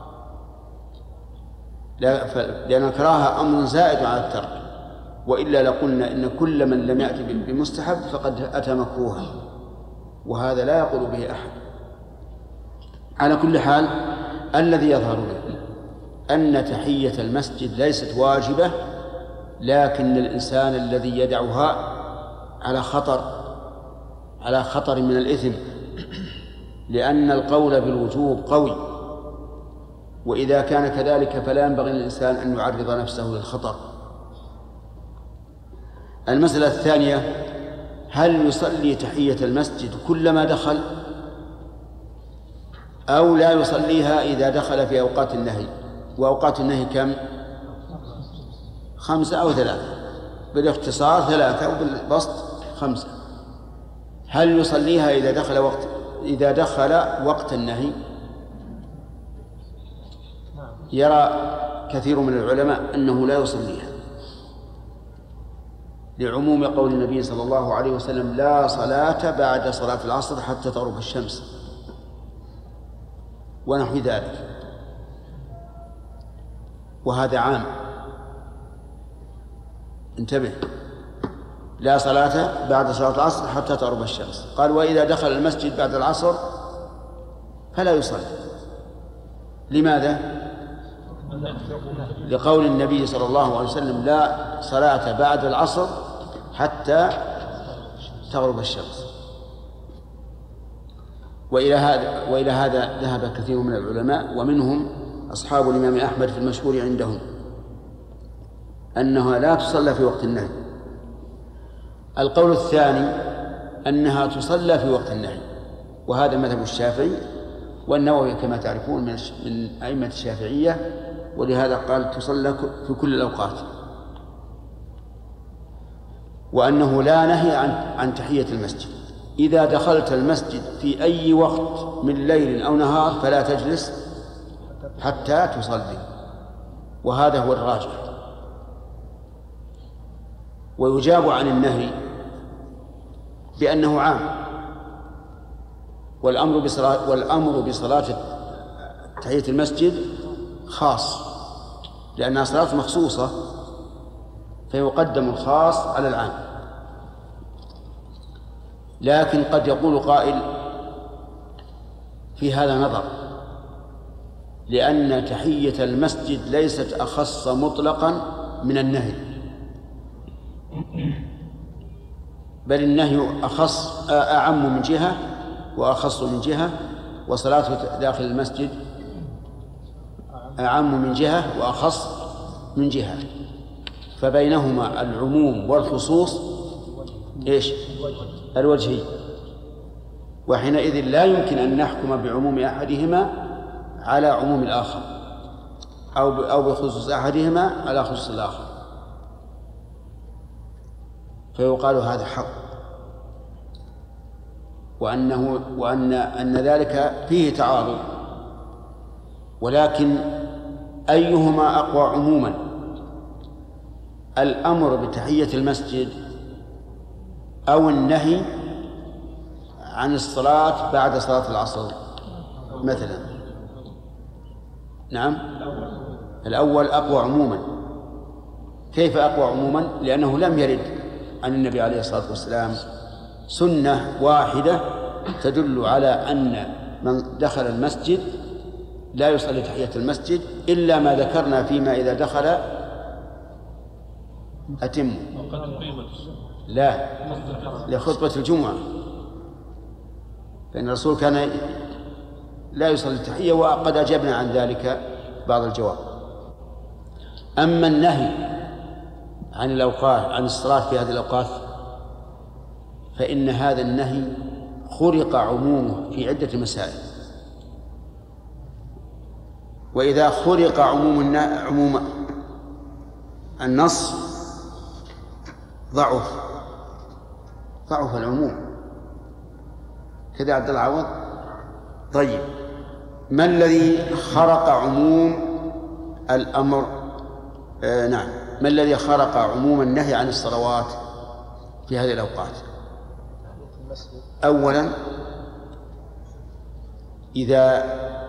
لأن الكراهة أمر زائد على الترك، وإلا لقلنا إن كل من لم يأتي بمستحب فقد أتى مكروها، وهذا لا يقول به أحد. على كل حال الذي يظهر له أن تحية المسجد ليست واجبة، لكن الإنسان الذي يدعها على خطر على خطر من الإثم، لأن القول بالوجوب قوي، وإذا كان كذلك فلا ينبغي للإنسان أن يعرض نفسه للخطر. المسألة الثانية: هل يصلي تحية المسجد كلما دخل أو لا يصليها إذا دخل في أوقات النهي؟ وأوقات النهي كم؟ خمسة أو ثلاثة، بالاختصار ثلاثة وبالبسط خمسة. هل يصليها إذا دخل وقت إذا دخل وقت النهي؟ يرى كثير من العلماء أنه لا يصليها، لعموم قول النبي صلى الله عليه وسلم: لا صلاة بعد صلاة العصر حتى تغرب الشمس، ونحو ذلك، وهذا عام. انتبه، لا صلاة بعد صلاة العصر حتى تغرب الشمس. قال: وإذا دخل المسجد بعد العصر فلا يصلي. لماذا؟ لقول النبي صلى الله عليه وسلم لا صلاة بعد العصر حتى تغرب الشمس. وإلى هذا وإلى هذا ذهب كثير من العلماء، ومنهم أصحاب الإمام أحمد في المشهور عندهم أنها لا تصلى في وقت النهي. القول الثاني أنها تصلى في وقت النهي، وهذا مذهب الشافعي والنووي كما تعرفون من أئمة الشافعية، ولهذا قال تصلى في كل الأوقات، وأنه لا نهي عن عن تحية المسجد. إذا دخلت المسجد في أي وقت من ليل أو نهار فلا تجلس حتى تصلي، وهذا هو الراجح. ويجاب عن النهي بأنه عام، والأمر بصلاة والأمر بصلاة تحية المسجد خاص، لأنها صلاة مخصوصة فيقدم الخاص على العام. لكن قد يقول قائل في هذا نظر، لأن تحية المسجد ليست أخص مطلقا من النهي، بل النهي أخص أعم من جهة وأخص من جهة، وصلاة داخل المسجد أعم من جهة وأخص من جهة، فبينهما العموم والخصوص إيش؟ الوجهي. وحينئذ لا يمكن أن نحكم بعموم أحدهما على عموم الآخر، أو أو بخصوص أحدهما على خصوص الآخر، فيقال هذا حق، وأنه وأن أن ذلك فيه تعارض، ولكن أيهما أقوى عموما؟ الأمر بتحية المسجد أو النهي عن الصلاة بعد صلاة العصر مثلا؟ نعم، الأول أقوى عموما. كيف أقوى عموما؟ لأنه لم يرد عن النبي عليه الصلاة والسلام سنة واحدة تدل على أن من دخل المسجد لا يصلي تحية المسجد إلا ما ذكرنا فيما إذا دخل أتم لا لخطبة الجمعة، فإن الرسول كان لا يصلي التحية، وقد أجبنا عن ذلك بعض الجواب. أما النهي عن الأوقات عن الصلاة في هذه الأوقات فإن هذا النهي خرق عمومه في عدة مسائل، وإذا خرق عموم عموم النص ضعف ضعف العموم كذا. عبد العوض طيب، ما الذي خرق عموم الأمر آه نعم ما الذي خرق عموم النهي عن الصلوات في هذه الأوقات؟ أولا إذا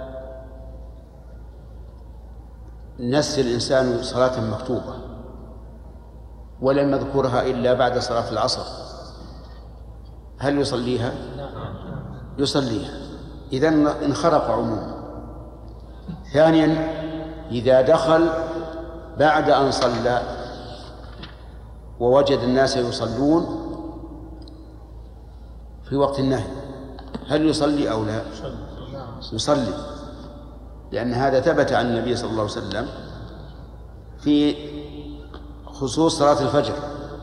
نسي الإنسان صلاة مكتوبة ولم يذكرها إلا بعد صلاة العصر، هل يصليها؟ يصليها، إذن انخرق عموما. ثانيا إذا دخل بعد أن صلى ووجد الناس يصلون في وقت النهي، هل يصلي أو لا؟ يصلي، لأن هذا ثبت عن النبي صلى الله عليه وسلم في خصوص صلاة الفجر،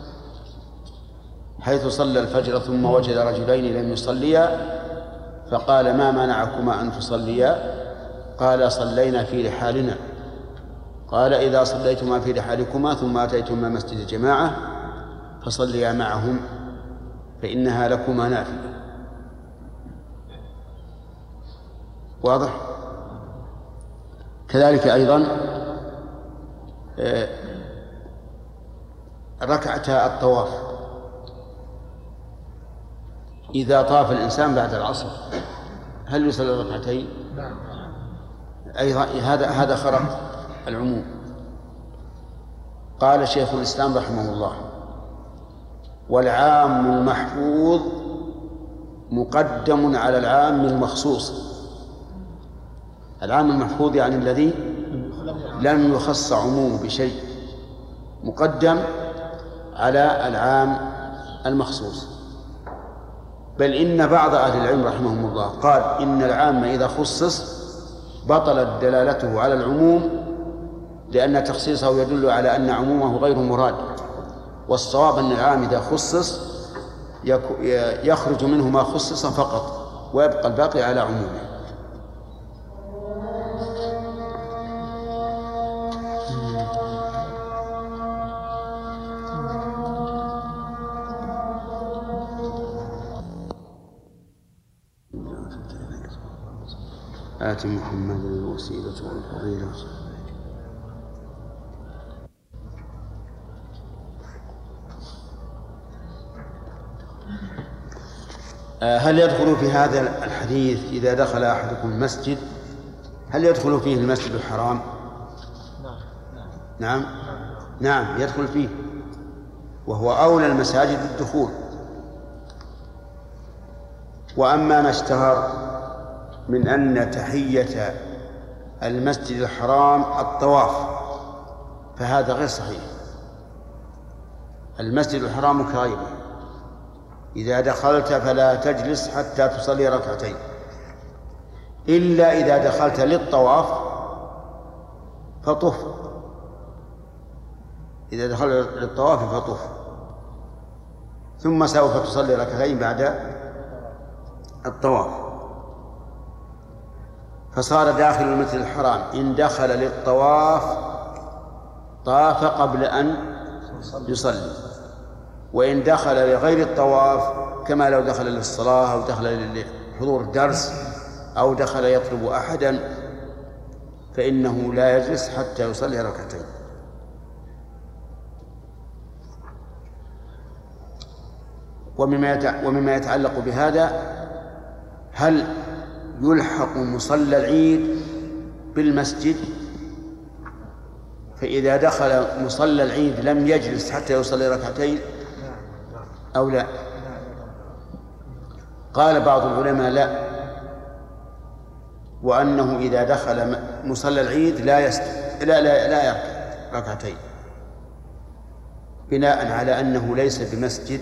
حيث صلى الفجر ثم وجد رجلين لم يصليا فقال ما منعكما أن تصليا؟ قال صلينا في رحالنا. قال إذا صليتما في رحالكما ثم أتيتما مسجد الجماعة فصليا معهم فإنها لكما نافلة. واضح؟ كذلك أيضا ركعتا الطواف، إذا طاف الإنسان بعد العصر هل يصلي ركعتين؟ أيضا هذا هذا خرق العموم. قال شيخ الإسلام رحمه الله والعام المحفوظ مقدم على العام المخصوص. العام المحفوظ يعني الذي لم يخص عمومه بشيء مقدم على العام المخصوص، بل إن بعض أهل العلم رحمهم الله قال إن العام إذا خصص بطلت دلالته على العموم، لأن تخصيصه يدل على أن عمومه غير مراد، والصواب أن العام إذا خصص يخرج منه ما خصص فقط ويبقى الباقي على عمومه. آت محمد الوسيلة والفضيلة. هل يدخل في هذا الحديث إذا دخل أحدكم المسجد هل يدخل فيه المسجد الحرام؟ نعم نعم يدخل فيه، وهو أولى المساجد الدخول. وأما ما اشتهر من أن تحية المسجد الحرام الطواف فهذا غير صحيح. المسجد الحرام كغيره، إذا دخلت فلا تجلس حتى تصلي ركعتين، إلا إذا دخلت للطواف فطف، إذا دخلت للطواف فطف ثم سوف تصلي ركعتين بعد الطواف. فصار داخل المسجد الحرام إن دخل للطواف طاف قبل أن يصلي، وإن دخل لغير الطواف كما لو دخل للصلاة أو دخل لحضور درس أو دخل يطلب أحدا فإنه لا يجلس حتى يصلي ركعتين. ومما يتعلق بهذا هل يلحق مصلى العيد بالمسجد؟ فإذا دخل مصلى العيد لم يجلس حتى يصلي ركعتين أو لا؟ قال بعض العلماء لا، وأنه إذا دخل مصلى العيد لا يست... لا لا لا يركع ركعتين، بناء على أنه ليس بمسجد،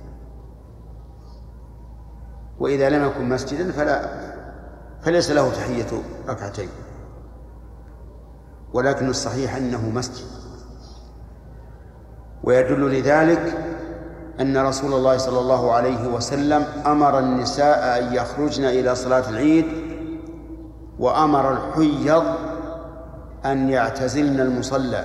وإذا لم يكن مسجدا فلا فليس له تحية ركعتين، ولكن الصحيح أنه مسجد. ويدل لذلك أن رسول الله صلى الله عليه وسلم أمر النساء أن يخرجن إلى صلاة العيد، وأمر الحيض أن يعتزلن المصلى،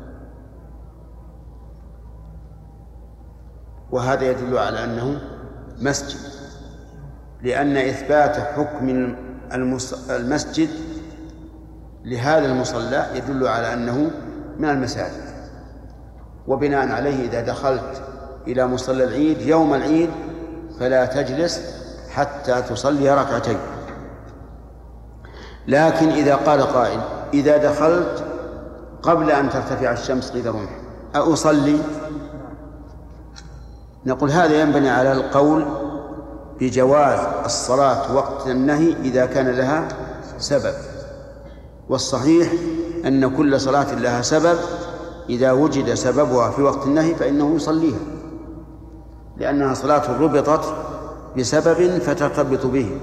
وهذا يدل على أنه مسجد، لأن إثبات حكم المسجد لهذا المصلى يدل على أنه من المساجد. وبناء عليه إذا دخلت إلى مصلى العيد يوم العيد فلا تجلس حتى تصلي ركعتين. لكن إذا قال قائل إذا دخلت قبل أن ترتفع الشمس قيد رمح أصلي؟ نقول هذا ينبني على القول بجواز الصلاة وقت النهي إذا كان لها سبب، والصحيح أن كل صلاة لها سبب، إذا وجد سببها في وقت النهي فإنه يصليها، لأنها صلاة ربطت بسبب فترتبط به.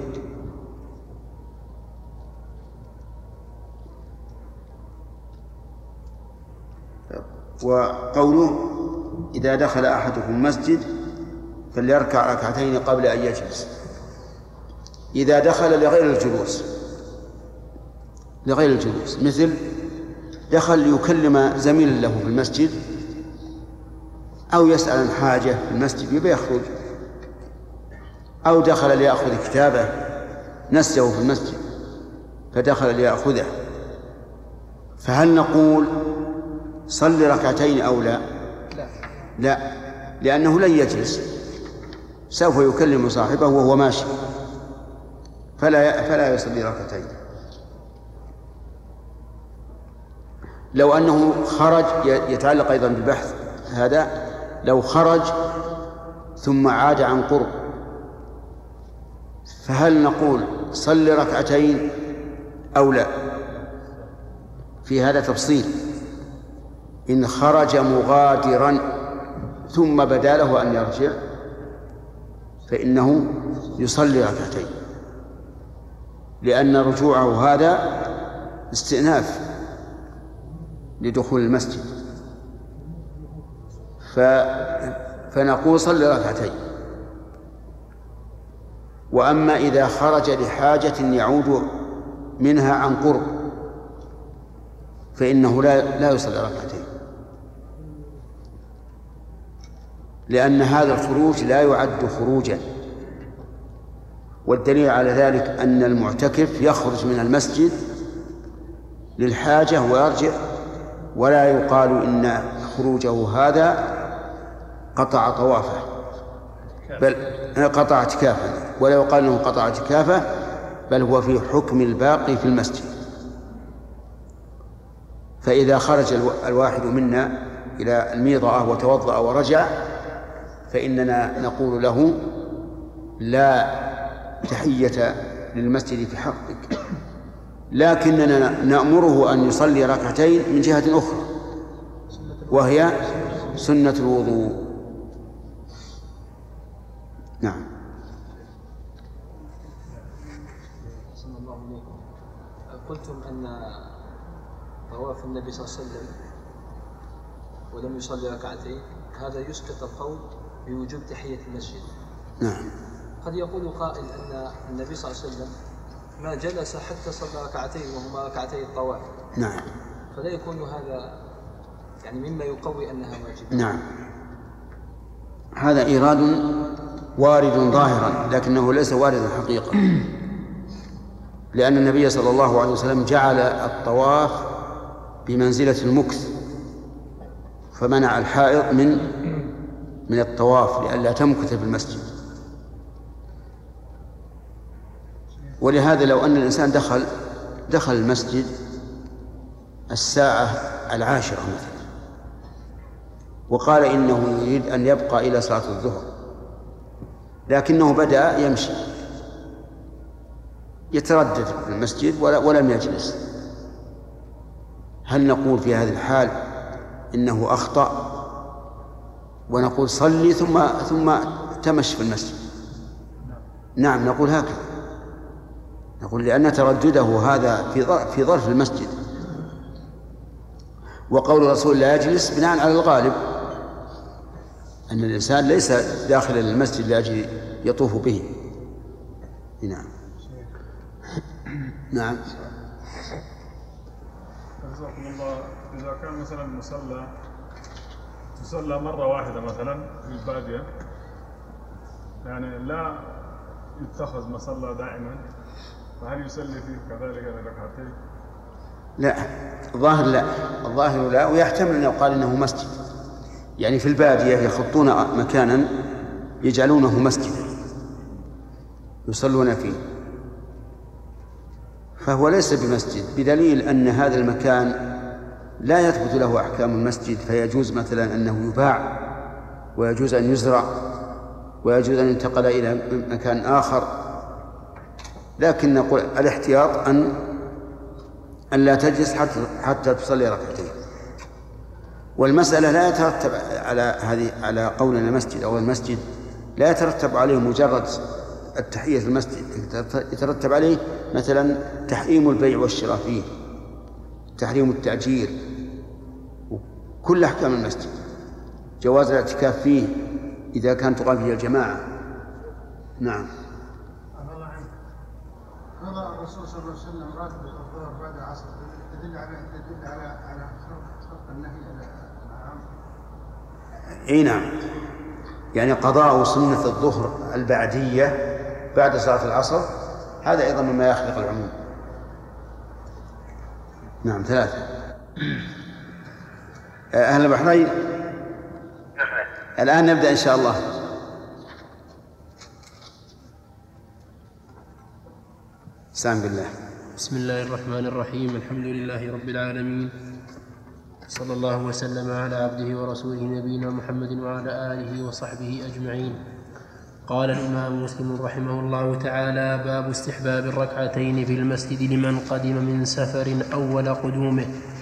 وقوله إذا دخل أحدكم المسجد فليركع ركعتين قبل أن يجلس، إذا دخل لغير الجلوس لغير الجلوس مثل دخل ليكلم زميل له في المسجد أو يسأل عن حاجة في المسجد يبي يخرج، أو دخل ليأخذ كتابه نسيه في المسجد فدخل ليأخذه، فهل نقول صل ركعتين أو لا؟ لا، لأنه لن يجلس، سوف يكلم صاحبه وهو ماشي، فلا فلا يصلي ركعتين. لو أنه خرج، يتعلق أيضا بالبحث هذا، لو خرج ثم عاد عن قرب فهل نقول صل ركعتين أو لا؟ في هذا تفصيل. إن خرج مغادرا ثم بدا له أن يرجع فإنه يصلي ركعتين، لأن رجوعه هذا استئناف لدخول المسجد، ف... فنقول صلي ركعتين. وأما إذا خرج لحاجة يعود منها عن قرب فإنه لا, لا يصلي ركعتين، لأن هذا الخروج لا يعد خروجا. والدليل على ذلك أن المعتكف يخرج من المسجد للحاجة ويرجع، ولا يقال إن خروجه هذا قطع طوافه، بل قطع اعتكافه، ولا يقال أنه قطع اعتكافه، بل هو في حكم الباقي في المسجد. فإذا خرج الواحد منا إلى الميضة وتوضأ ورجع فإننا نقول له لا تحية للمسجد في حقك، لكننا نأمره أن يصلي ركعتين من جهة أخرى وهي سنة الوضوء. نعم. صلى الله عليكم. قلتم أن طواف النبي صلى الله عليه وسلم ولم يصلي ركعتين هذا يسقط القول بوجوب تحية المسجد. نعم. قد يقول قائل أن النبي صلى الله عليه وسلم ما جلس حتى صلى ركعتين وهما ركعتي الطواف. نعم. فلا يكون هذا يعني مما يقوي أنها واجبة. نعم، هذا إيراد وارد ظاهرا لكنه ليس واردا حقيقة، لأن النبي صلى الله عليه وسلم جعل الطواف بمنزلة المكث، فمنع الحائض من من الطواف لئلا تمكث في المسجد. ولهذا لو أن الإنسان دخل دخل المسجد الساعة العاشرة مثلا وقال إنه يريد أن يبقى إلى صلاة الظهر، لكنه بدأ يمشي يتردد في المسجد ولم يجلس، هل نقول في هذه الحال إنه أخطأ ونقول صلي ثم ثم تمشي في المسجد؟ نعم نقول هكذا، نقول لأن تردده هذا في في ظرف المسجد، وقول الرسول لا يجلس بناء على الغالب أن الإنسان ليس داخل المسجد لأجل يطوف به. نعم. نعم. جزاكم الله. إذا كان مثلا مصلى تصلى مرة واحدة مثلا في البادية، يعني لا يتخذ مصلى دائما، فهل يصلي فيه كذلك ركعتين؟ لا، الظاهر لا، الظاهر لا، ويحتمل أن يقال إنه مسجد، يعني في البادية يخطون مكانا يجعلونه مسجدا يصلون فيه، فهو ليس بمسجد، بدليل أن هذا المكان لا يثبت له أحكام المسجد، فيجوز مثلا أنه يباع ويجوز أن يزرع ويجوز أن ينتقل إلى مكان آخر، لكن نقول الاحتياط أن أن لا تجلس حتى حتى تصلي ركعتين. والمسألة لا يترتب على هذه على قولنا مسجد أو المسجد لا يترتب عليه مجرد التحية في المسجد، يترتب عليه مثلا تحريم البيع والشراء فيه، تحريم التأجير، كل أحكام المسجد، جواز الاعتكاف فيه إذا كان تقام فيه الجماعة. نعم. قضى الرسول صلى الله عليه وسلم راتب الظهر بعد العصر تدل على تدل على على خلق النهي العام. اي نعم، يعني قضاء سنة الظهر البعدية بعد صلاة العصر هذا أيضا مما يخلق العموم. نعم. ثلاثة. أهل البحرين الآن نبدأ إن شاء الله. سلام بالله. بسم الله الرحمن الرحيم. الحمد لله رب العالمين، صلى الله وسلم على عبده ورسوله نبينا محمد وعلى آله وصحبه أجمعين. قال الإمام مسلم رحمه الله تعالى: باب استحباب الركعتين في المسجد لمن قدم من سفر أول قدومه.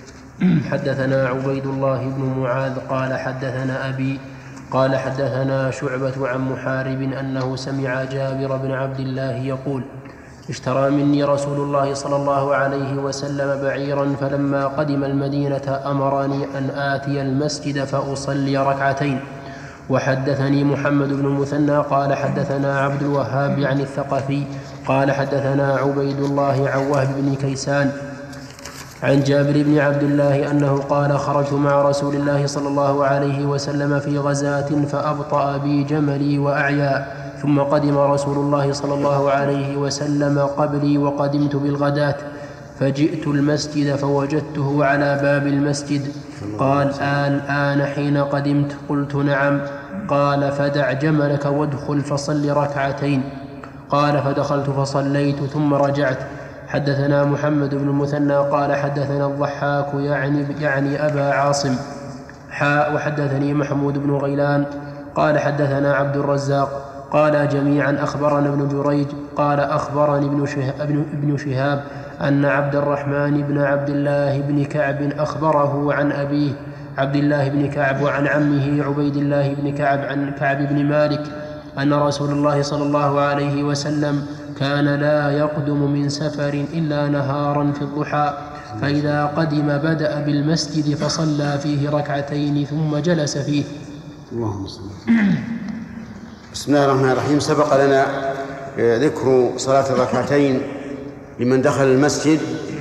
حدثنا عبيد الله بن معاذ قال حدثنا أبي قال حدثنا شعبة عن محارب أنه سمع جابر بن عبد الله يقول اشترى مني رسول الله صلى الله عليه وسلم بعيرا فلما قدم المدينة أمرني أن آتي المسجد فأصلي ركعتين. وحدثني محمد بن المثنى قال حدثنا عبد الوهاب عن الثقفي قال حدثنا عبيد الله عن وهب بن كيسان عن جابر بن عبد الله أنه قال خرجت مع رسول الله صلى الله عليه وسلم في غزاة فأبطأ بي جملي وأعيا ثم قدم رسول الله صلى الله عليه وسلم قبلي وقدمت بالغداة فجئت المسجد فوجدته على باب المسجد. قال الآن حين قدمت؟ قلت نعم. قال فدع جملك وادخل فصل ركعتين. قال فدخلت فصليت ثم رجعت. حدثنا محمد بن المثنى قال حدثنا الضحاك يعني, يعني أبا عاصم حاء وحدثني محمود بن غيلان قال حدثنا عبد الرزاق قال جميعا أخبرنا ابن جريج قال أخبرني ابن شهاب, ابن شهاب أن عبد الرحمن بن عبد الله بن كعب أخبره عن أبيه عبد الله بن كعب وعن عمه عبيد الله بن كعب عن كعب بن مالك أن رسول الله صلى الله عليه وسلم كان لا يقدم من سفر إلا نهارا في الضحى فإذا قدم بدأ بالمسجد فصلى فيه ركعتين ثم جلس فيه. اللهم صل. بسم الله الرحمن الرحيم. سبق لنا ذكر صلاة الركعتين لمن دخل المسجد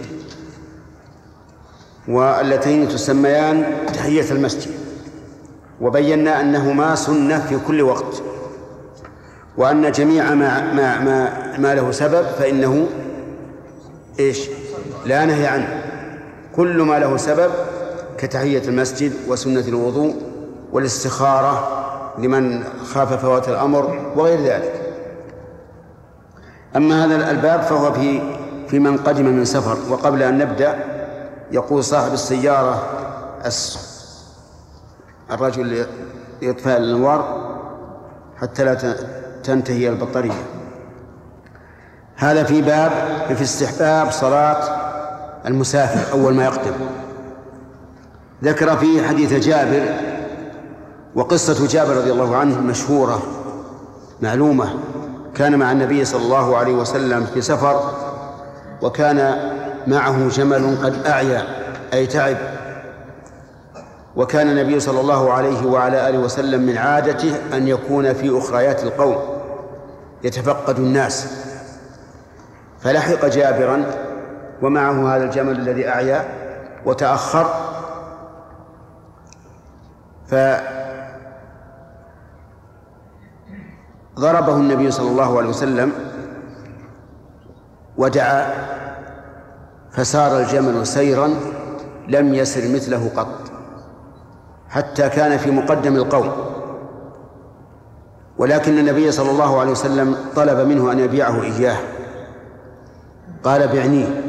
واللتين تسميان تحية المسجد، وبينا أنهما سنة في كل وقت، وأن جميع ما, ما, ما, ما له سبب فإنه إيش؟ لا نهي عنه. كل ما له سبب كتحية المسجد وسنة الوضوء والاستخارة لمن خاف فوات الأمر وغير ذلك. أما هذا الباب فهو في في من قدم من سفر. وقبل أن نبدأ يقول صاحب السيارة الرجل يطفئ الأنوار حتى لا تنتهي البطارية. هذا في باب في استحباب صلاة المسافر أول ما يقدم. ذكر فيه حديث جابر، وقصة جابر رضي الله عنه مشهورة معلومة. كان مع النبي صلى الله عليه وسلم في سفر، وكان معه جمل قد أعيا أي تعب، وكان النبي صلى الله عليه وعلى آله وسلم من عادته أن يكون في أخريات القوم يتفقد الناس، فلحق جابرا ومعه هذا الجمل الذي أعيا وتأخر، فضربه النبي صلى الله عليه وسلم ودعا، فسار الجمل سيرا لم يسر مثله قط حتى كان في مقدم القوم. ولكن النبي صلى الله عليه وسلم طلب منه أن يبيعه إياه، قال بعنيه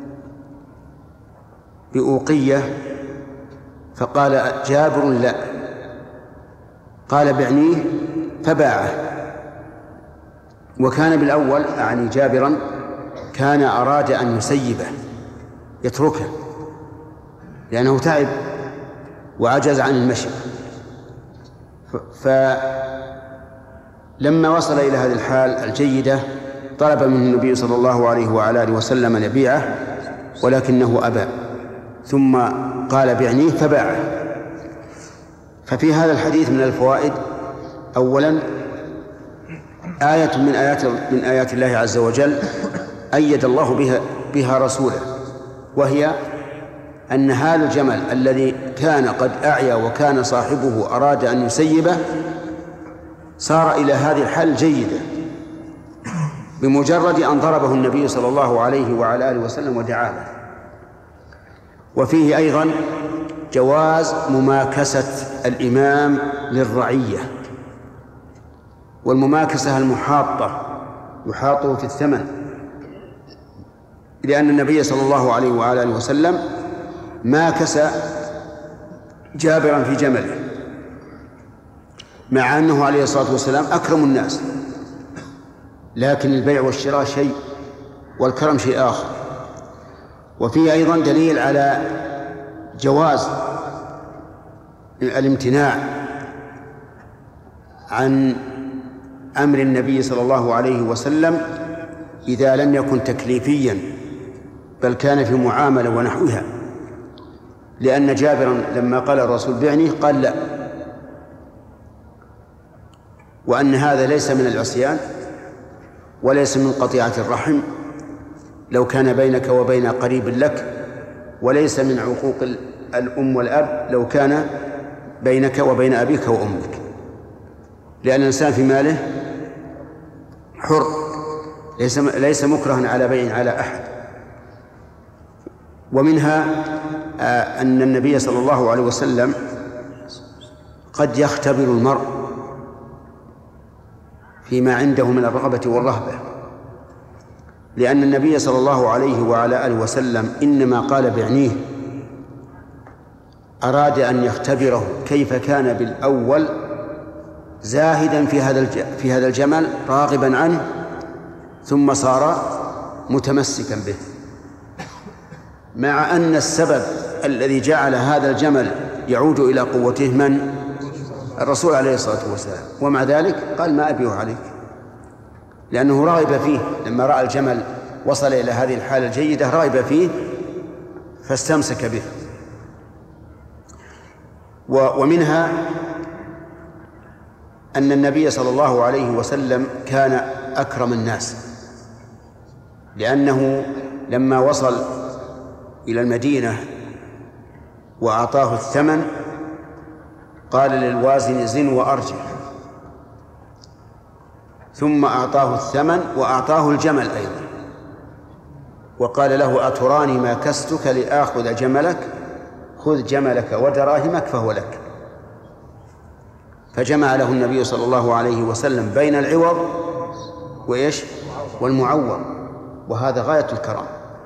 بأوقية، فقال جابر لا، قال بعنيه فباعه. وكان بالأول أعني جابرا كان أراد أن يسيبه يتركه لأنه تعب وعجز عن المشي، فلما وصل إلى هذه الحال الجيدة طلب منه النبي صلى الله عليه وعلى آله وسلم أن يبيعه، ولكنه أبى، ثم قال بعنيه فباعه. ففي هذا الحديث من الفوائد: أولا آية من آيات من آيات الله عز وجل أيد الله بها بها رسوله، وهي أن هذا الجمل الذي كان قد أعيا وكان صاحبه أراد أن يسيبه صار إلى هذه الحال جيدة بمجرد أن ضربه النبي صلى الله عليه وعلى آله وسلم ودعا له. وفيه أيضا جواز مماكسة الإمام للرعية، والمماكسة المحاطة يحاطه في الثمن، لأن النبي صلى الله عليه وعلى آله وسلم ماكس جابرا في جمله، مع أنه عليه الصلاة والسلام أكرم الناس، لكن البيع والشراء شيء والكرم شيء آخر. وفيه أيضا دليل على جواز الامتناع عن أمر النبي صلى الله عليه وسلم إذا لم يكن تكليفيا بل كان في معاملة ونحوها، لأن جابرا لما قال الرسول بعني قال لا، وأن هذا ليس من العصيان وليس من قطيعة الرحم لو كان بينك وبين قريب لك، وليس من عقوق الأم والأب لو كان بينك وبين أبيك وأمك، لأن الإنسان في ماله حر ليس ليس مكرها على بيع على أحد. ومنها أن النبي صلى الله عليه وسلم قد يختبر المرء فيما عنده من الرغبة والرهبة، لأن النبي صلى الله عليه وعلى آله وسلم إنما قال بعنيه أراد أن يختبره كيف كان بالأول زاهدا في هذا في هذا الجمل راغبا عنه، ثم صار متمسكا به، مع أن السبب الذي جعل هذا الجمل يعود إلى قوته من؟ الرسول عليه الصلاة والسلام، ومع ذلك قال ما أبيه عليك، لأنه راغب فيه. لما رأى الجمل وصل إلى هذه الحالة الجيدة راغب فيه فاستمسك به. ومنها أن النبي صلى الله عليه وسلم كان أكرم الناس، لأنه لما وصل إلى المدينة وأعطاه الثمن قال للوازن زن وأرجع، ثم أعطاه الثمن وأعطاه الجمل أيضا، وقال له أتراني ما كستك لآخذ جملك؟ خذ جملك ودراهمك فهو لك. فجمع له النبي صلى الله عليه وسلم بين العوض وإيش والمعوض، وهذا غاية الكرم.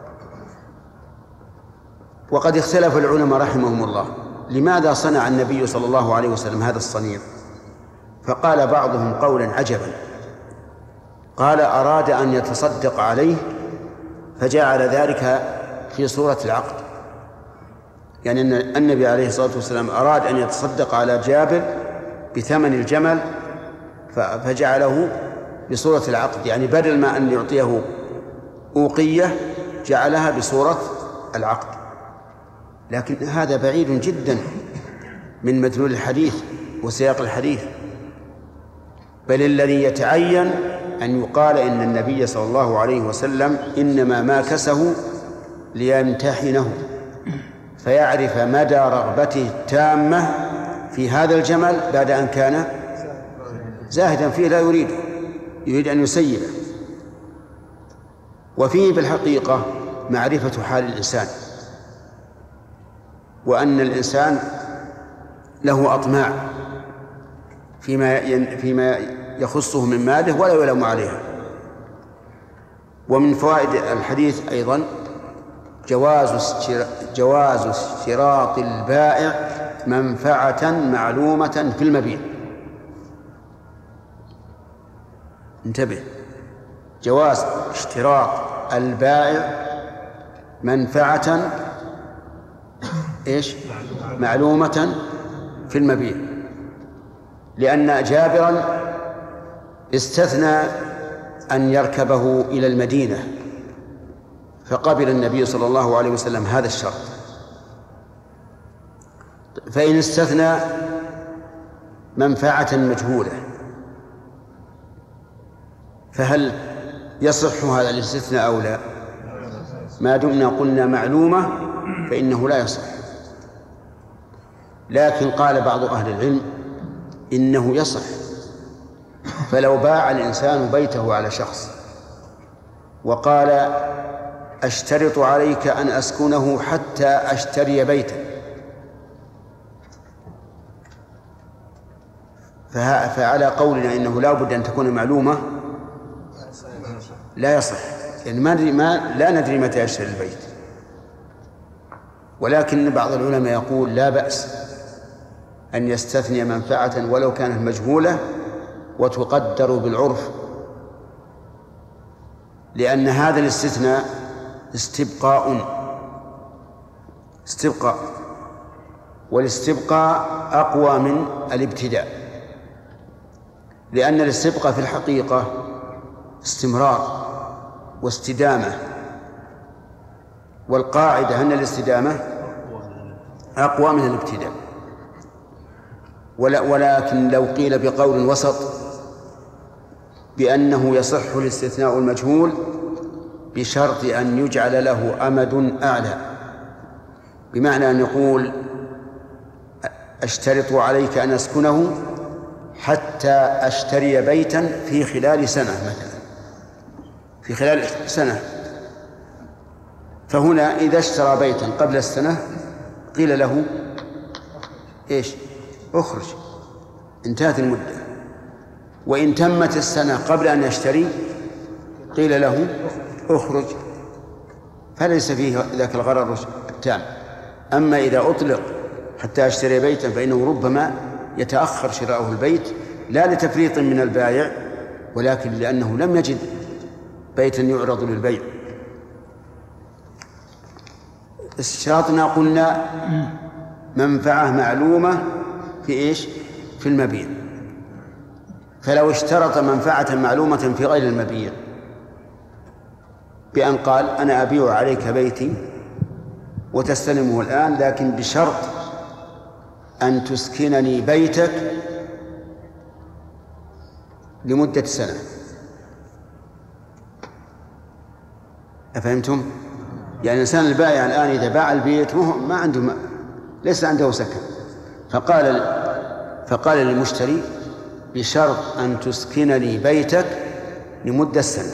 وقد اختلف العلماء رحمهم الله لماذا صنع النبي صلى الله عليه وسلم هذا الصنيع، فقال بعضهم قولا عجبا، قال أراد أن يتصدق عليه فجعل ذلك في صورة العقد، يعني أن النبي عليه الصلاة والسلام أراد أن يتصدق على جابر بثمن الجمل فجعله بصورة العقد، يعني بدل ما أن يعطيه أوقية جعلها بصورة العقد. لكن هذا بعيد جدا من مدلول الحديث وسياق الحديث، بل الذي يتعين أن يقال إن النبي صلى الله عليه وسلم إنما ماكسه ليمتحنه فيعرف مدى رغبته التامة في هذا الجمل بعد أن كان زاهدا فيه لا يريد يريد أن يسيره. وفيه بالحقيقة معرفة حال الإنسان، وأن الإنسان له أطماع فيما فيما يخصه من ماله ولا يلام عليها. ومن فوائد الحديث أيضا جواز جواز اشتراط البائع منفعة معلومة في المبيع. انتبه، جواز اشتراط البائع منفعة إيش معلومة في المبيع، لأن جابرا استثنى أن يركبه إلى المدينة فقبل النبي صلى الله عليه وسلم هذا الشرط. فإن استثنى منفعة مجهولة فهل يصح هذا الاستثناء أو لا؟ ما دمنا قلنا معلومة فإنه لا يصح. لكن قال بعض أهل العلم إنه يصح، فلو باع الإنسان بيته على شخص وقال أشترط عليك أن أسكنه حتى أشتري بيتا، فعلى قولنا إنه لا بد أن تكون معلومة لا يصح، يعني ما ندري ما لا ندري متى يشتري البيت. ولكن بعض العلماء يقول لا بأس أن يستثني منفعة ولو كانت مجهولة وتقدر بالعرف، لأن هذا الاستثناء استبقاء استبقاء والاستبقاء أقوى من الابتداء، لأن الاستبقاء في الحقيقة استمرار واستدامة، والقاعدة أن الاستدامة أقوى من الابتداء. ولكن لو قيل بقول وسط بأنه يصح الاستثناء المجهول بشرط أن يجعل له أمد أعلى، بمعنى أن يقول أشترط عليك أن أسكنه حتى أشتري بيتا في خلال سنة مثلا، في خلال سنة. فهنا إذا اشترى بيتا قبل السنة قيل له إيش؟ أخرج، انتهت المدة. وإن تمت السنة قبل أن يشتري قيل له أخرج، فليس فيه ذاك الغرر التام. أما إذا أطلق حتى أشتري بيتا فإنه ربما يتأخر شراؤه البيت، لا لتفريط من البائع، ولكن لأنه لم يجد بيتا يعرض للبيع. اشتراطنا قلنا منفعة معلومة في إيش؟ في المبيع. فلو اشترط منفعة معلومة في غير المبيع بأن قال أنا أبيع عليك بيتي وتستلمه الآن، لكن بشرط أن تسكنني بيتك لمدة سنة. أفهمتم؟ يعني الإنسان البائع الآن إذا باع البيت ما عنده ما ليس عنده سكن، فقال فقال للمشتري بشرط أن تسكنني بيتك لمدة سنة.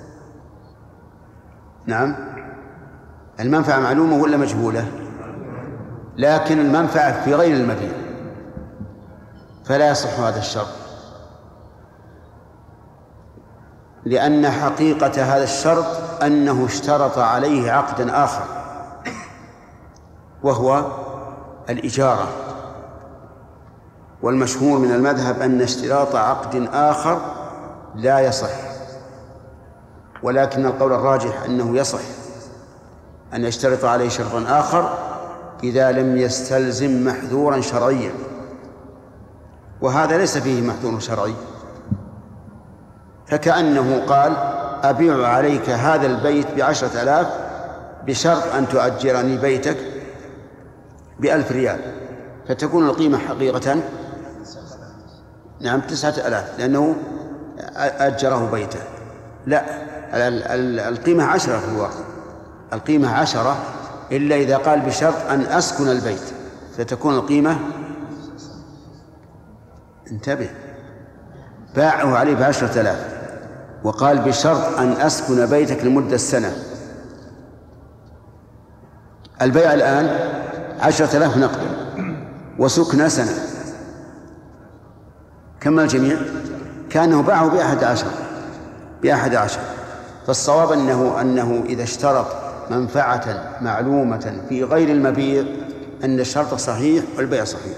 نعم، المنفعة معلومة ولا مجهولة؟ لكن المنفعة في غير المبيع، فلا يصح هذا الشرط، لأن حقيقة هذا الشرط أنه اشترط عليه عقدا آخر وهو الإجارة. والمشهور من المذهب أن اشتراط عقد آخر لا يصح، ولكن القول الراجح أنه يصح أن يشترط عليه شرطا آخر إذا لم يستلزم محذورا شرعيا، وهذا ليس فيه محذور شرعي. فكأنه قال أبيع عليك هذا البيت بعشرة آلاف بشرط أن تؤجرني بيتك بألف ريال، فتكون القيمة حقيقة نعم تسعة آلاف، لأنه أجره بيته. لا، القيمة عشرة في الواقع، القيمة عشرة إلا إذا قال بشرط أن أسكن البيت، فتكون القيمة، انتبه، باعه عليه بعشرة آلاف وقال بشرط أن أسكن بيتك لمدة سنة. البيع الآن عشرة آلاف نقدا وسكن سنة، كم الجميع؟ كأنه باعه بأحد عشر بأحد عشر. فالصواب أنه أنه إذا اشترط منفعة معلومة في غير المبيع أن الشرط صحيح والبيع صحيح.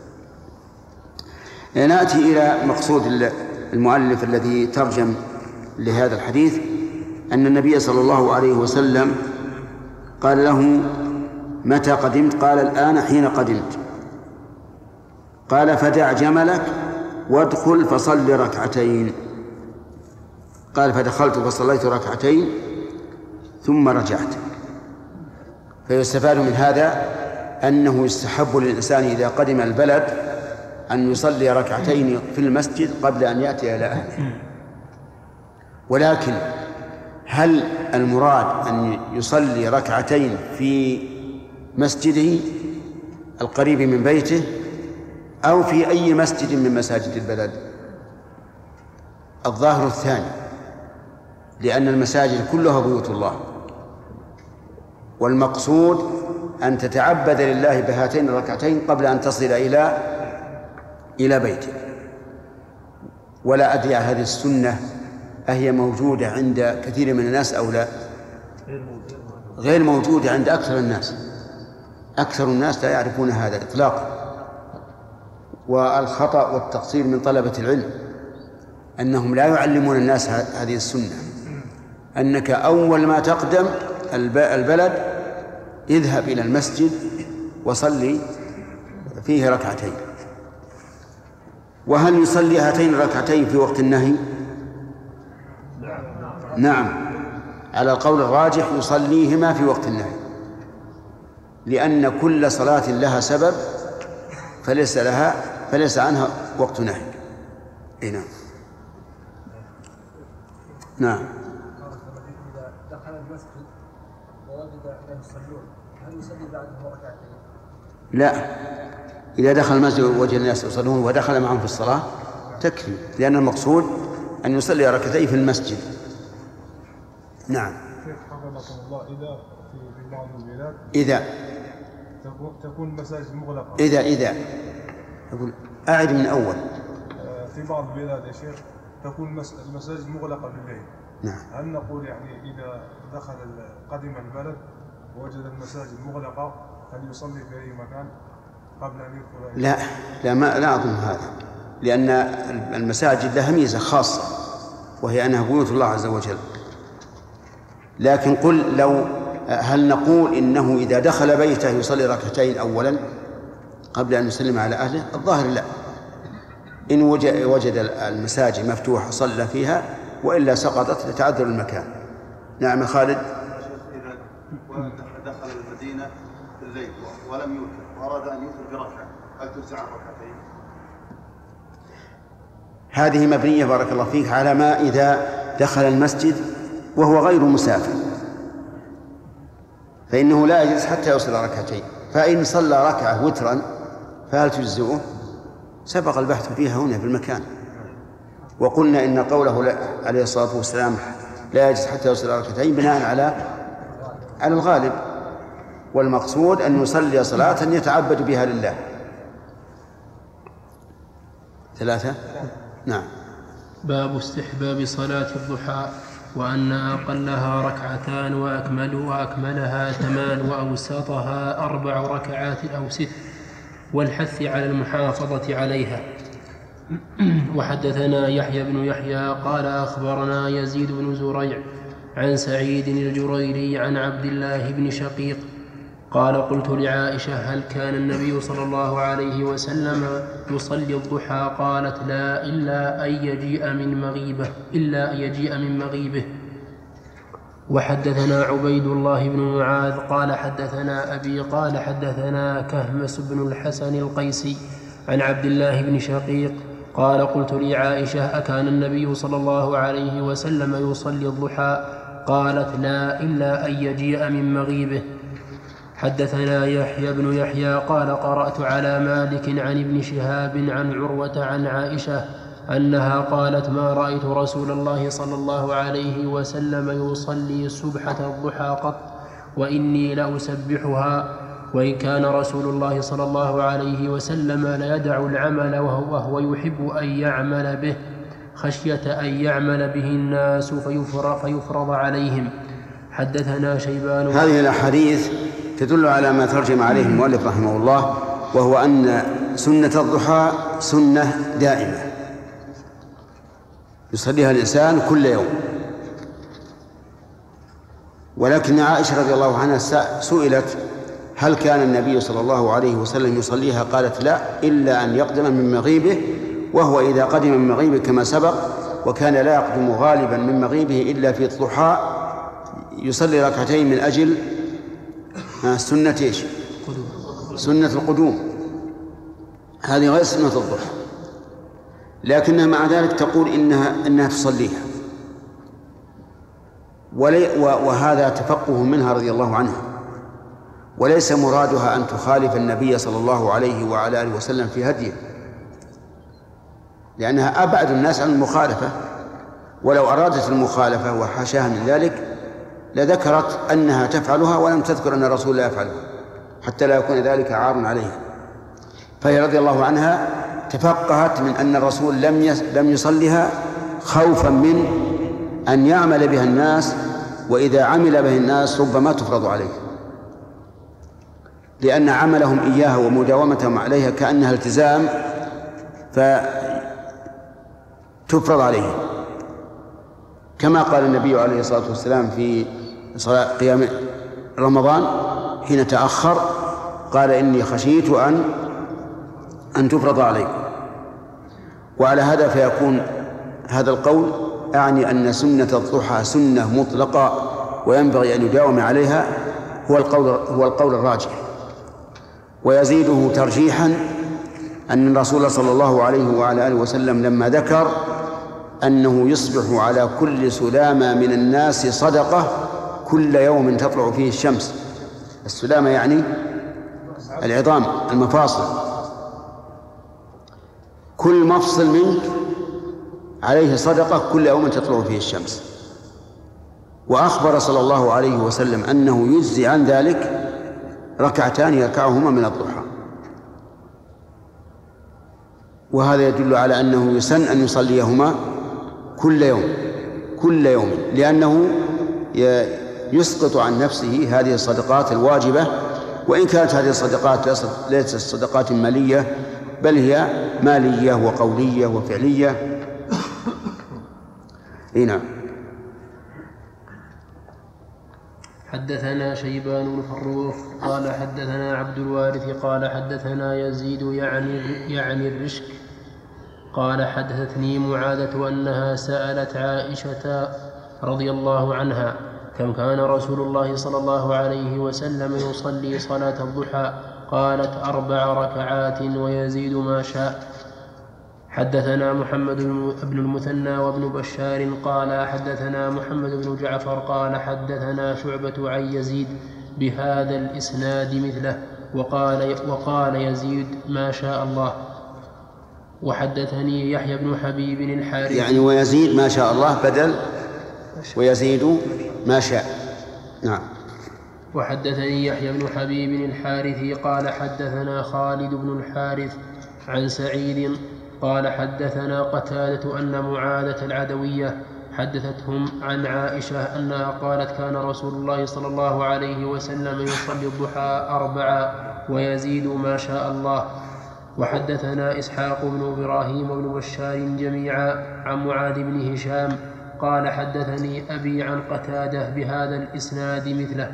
نأتي إلى مقصود المؤلف الذي ترجم لهذا الحديث، أن النبي صلى الله عليه وسلم قال له متى قدمت؟ قال الآن حين قدمت. قال فدع جملك وادخل فصل ركعتين. قال فدخلت فصليت ركعتين ثم رجعت. فيستفاد من هذا أنه يستحب للإنسان إذا قدم البلد أن يصلي ركعتين في المسجد قبل أن يأتي إلى أهله. ولكن هل المراد أن يصلي ركعتين في مسجده القريب من بيته أو في أي مسجد من مساجد البلد؟ الظاهر الثاني، لأن المساجد كلها بيوت الله، والمقصود أن تتعبد لله بهاتين الركعتين قبل أن تصل إلى إلى بيته. ولا أدري هذه السنة أهي موجودة عند كثير من الناس أو لا؟ غير موجودة عند أكثر الناس. أكثر الناس لا يعرفون هذا إطلاقا. والخطأ والتقصير من طلبة العلم أنهم لا يعلمون الناس هذه السنة، أنك أول ما تقدم البلد اذهب إلى المسجد وصلي فيه ركعتين. وهل يصلي هاتين الركعتين في وقت النهي؟ نعم، على القول الراجح يصليهما في وقت النهي، لأن كل صلاة لها سبب فليس لها فليس عنها وقت نهي. نعم. نعم. إذا دخل المسجد ووجد أنهم يصلون هل يصلي بعدهم ركعتين؟ لا، إذا دخل المسجد ووجد الناس يصلون ودخل معهم في الصلاة تكفي، لأن المقصود أن يصلي ركعتين في المسجد. نعم. حفظكم الله، إذا في بعض البلاد إذا تكون المساجد مغلقة. إذا إذا أقول أعد من أول. في بعض البلاد يا شيخ تكون المساجد مغلقة بالليل. نعم. هل نقول يعني إذا دخل قدم البلد ووجد المساجد مغلقة هل يصلي في أي مكان قبل أن يدخل؟ لا لا ما لا أظن هذا، لأن المساجد لها ميزة خاصة وهي أنها بيوت الله عز وجل. لكن قل لو هل نقول إنه إذا دخل بيته يصلي ركعتين أولا قبل أن يسلم على أهله؟ الظاهر لا، إن وجد المساجد مفتوحة صلى فيها، وإلا سقطت لتعذر المكان. نعم خالد. إذا دخل المدينة في الليل ولم يوتر وأراد أن يوتر بركعة هل تجزع ركعتين؟ هذه مبنية بارك الله فيك على ما إذا دخل المسجد وهو غير مسافر، فإنه لا يجلس حتى يوصل ركعتين. فإن صلى ركعة وترا فهل تجزئه؟ سبق البحث فيها هنا في المكان، وقلنا إن قوله عليه الصلاة والسلام لا يجلس حتى يوصل ركعتين بناء على على الغالب، والمقصود أن يصلي صلاة يتعبد بها لله. ثلاثة. نعم. باب استحباب صلاة الضحى، وأن أقلها ركعتان وأكمل وأكملها ثمان وأوسطها أربع ركعات أو ست، والحث على المحافظة عليها. وحدثنا يحيى بن يحيى قال أخبرنا يزيد بن زريع عن سعيد الجريري عن عبد الله بن شقيق قال قلت لعائشة هل كان النبي صلى الله عليه وسلم يصلي الضحى؟ قالت لا إلا أن يجيء من مغيبه إلا أن يجيء من مغيبه. وحدثنا عبيد الله بن معاذ قال حدثنا أبي قال حدثنا كهمس بن الحسن القيسي عن عبد الله بن شقيق قال قلت لعائشة أكان النبي صلى الله عليه وسلم يصلي الضحى؟ قالت لا إلا أن يجيء من مغيبه. حدثنا يحيى بن يحيى قال قرأت على مالك عن ابن شهاب عن عروة عن عائشة أنها قالت ما رأيت رسول الله صلى الله عليه وسلم يصلي سبحة الضحى قط وإني لأسبحها، وإن كان رسول الله صلى الله عليه وسلم ليدع العمل وهو يحب أن يعمل به خشية أن يعمل به الناس فيفرض عليهم. حدثنا شيبان. هذه الأحاديث تدل على ما ترجم عليه المؤلف رحمه الله، وهو أن سنة الضحى سنة دائمة يصليها الإنسان كل يوم. ولكن عائشة رضي الله عنها سئلت هل كان النبي صلى الله عليه وسلم يصليها؟ قالت لا إلا أن يقدم من مغيبه، وهو إذا قدم من مغيبه كما سبق، وكان لا يقدم غالبا من مغيبه إلا في الضحى يصلي ركعتين من أجل سنة إيش؟ سنة القدوم. هذه غير سنة الضحى، لكنها مع ذلك تقول إنها إنها تصليها، وهذا تفقه منها رضي الله عنها، وليس مرادها أن تخالف النبي صلى الله عليه وعلى آله وسلم في هديه، لأنها أبعد الناس عن المخالفة، ولو أرادت المخالفة وحاشاها من ذلك لذكرت أنها تفعلها ولم تذكر أن الرسول لا يفعلها حتى لا يكون ذلك عار عليها. فهي رضي الله عنها تفقهت من أن الرسول لم لم يصلها خوفا من أن يعمل بها الناس، وإذا عمل به الناس ربما تفرض عليه، لأن عملهم إياها ومداومتهم عليها كأنها التزام فتفرض عليه، كما قال النبي عليه الصلاة والسلام في صلاة قيام رمضان حين تأخر قال إني خشيت أن أن تفرض عليكم. وعلى هذا فيكون هذا القول أعني أن سنة الضحى سنة مطلقة وينبغي أن يداوم عليها، هو القول هو القول الراجح. ويزيده ترجيحا أن الرسول صلى الله عليه وعلى آله وسلم لما ذكر أنه يصبح على كل سلامة من الناس صدقة كل يوم تطلع فيه الشمس. السلامة يعني العظام المفاصل، كل مفصل منك عليه صدقة كل يوم تطلع فيه الشمس. وأخبر صلى الله عليه وسلم أنه يجزي عن ذلك ركعتان يركعهما من الضحى، وهذا يدل على أنه يسن أن يصليهما كل يوم كل يوم لأنه يسقط عن نفسه هذه الصدقات الواجبة، وإن كانت هذه الصدقات ليست صدقات مالية بل هي مالية وقولية وفعلية. هنا حدثنا شيبان بن فروخ قال حدثنا عبد الوارث قال حدثنا يزيد يعني يعني الرشك قال حدثتني معاذة أنها سألت عائشة رضي الله عنها كم كان رسول الله صلى الله عليه وسلم يصلي صلاة الضحى؟ قالت أربع ركعات ويزيد ما شاء. حدثنا محمد بن المثنى وابن بشار قال حدثنا محمد بن جعفر قال حدثنا شعبة عن يزيد بهذا الإسناد مثله وقال, وقال يزيد ما شاء الله. وحدثني يحيى بن حبيب الحارث يعني ويزيد ما شاء الله بدل ويزيد ما شاء. نعم. وحدثني يحيى بن حبيب الحارثي قال حدثنا خالد بن الحارث عن سعيد قال حدثنا قتادة أن معاذة العدوية حدثتهم عن عائشة أنها قالت كان رسول الله صلى الله عليه وسلم يصلي الضحى أربعا ويزيد ما شاء الله. وحدثنا إسحاق بن إبراهيم بن بشار جميعا عن معاذ بن هشام قال حدثني أبي عن قتادة بهذا الإسناد مثله.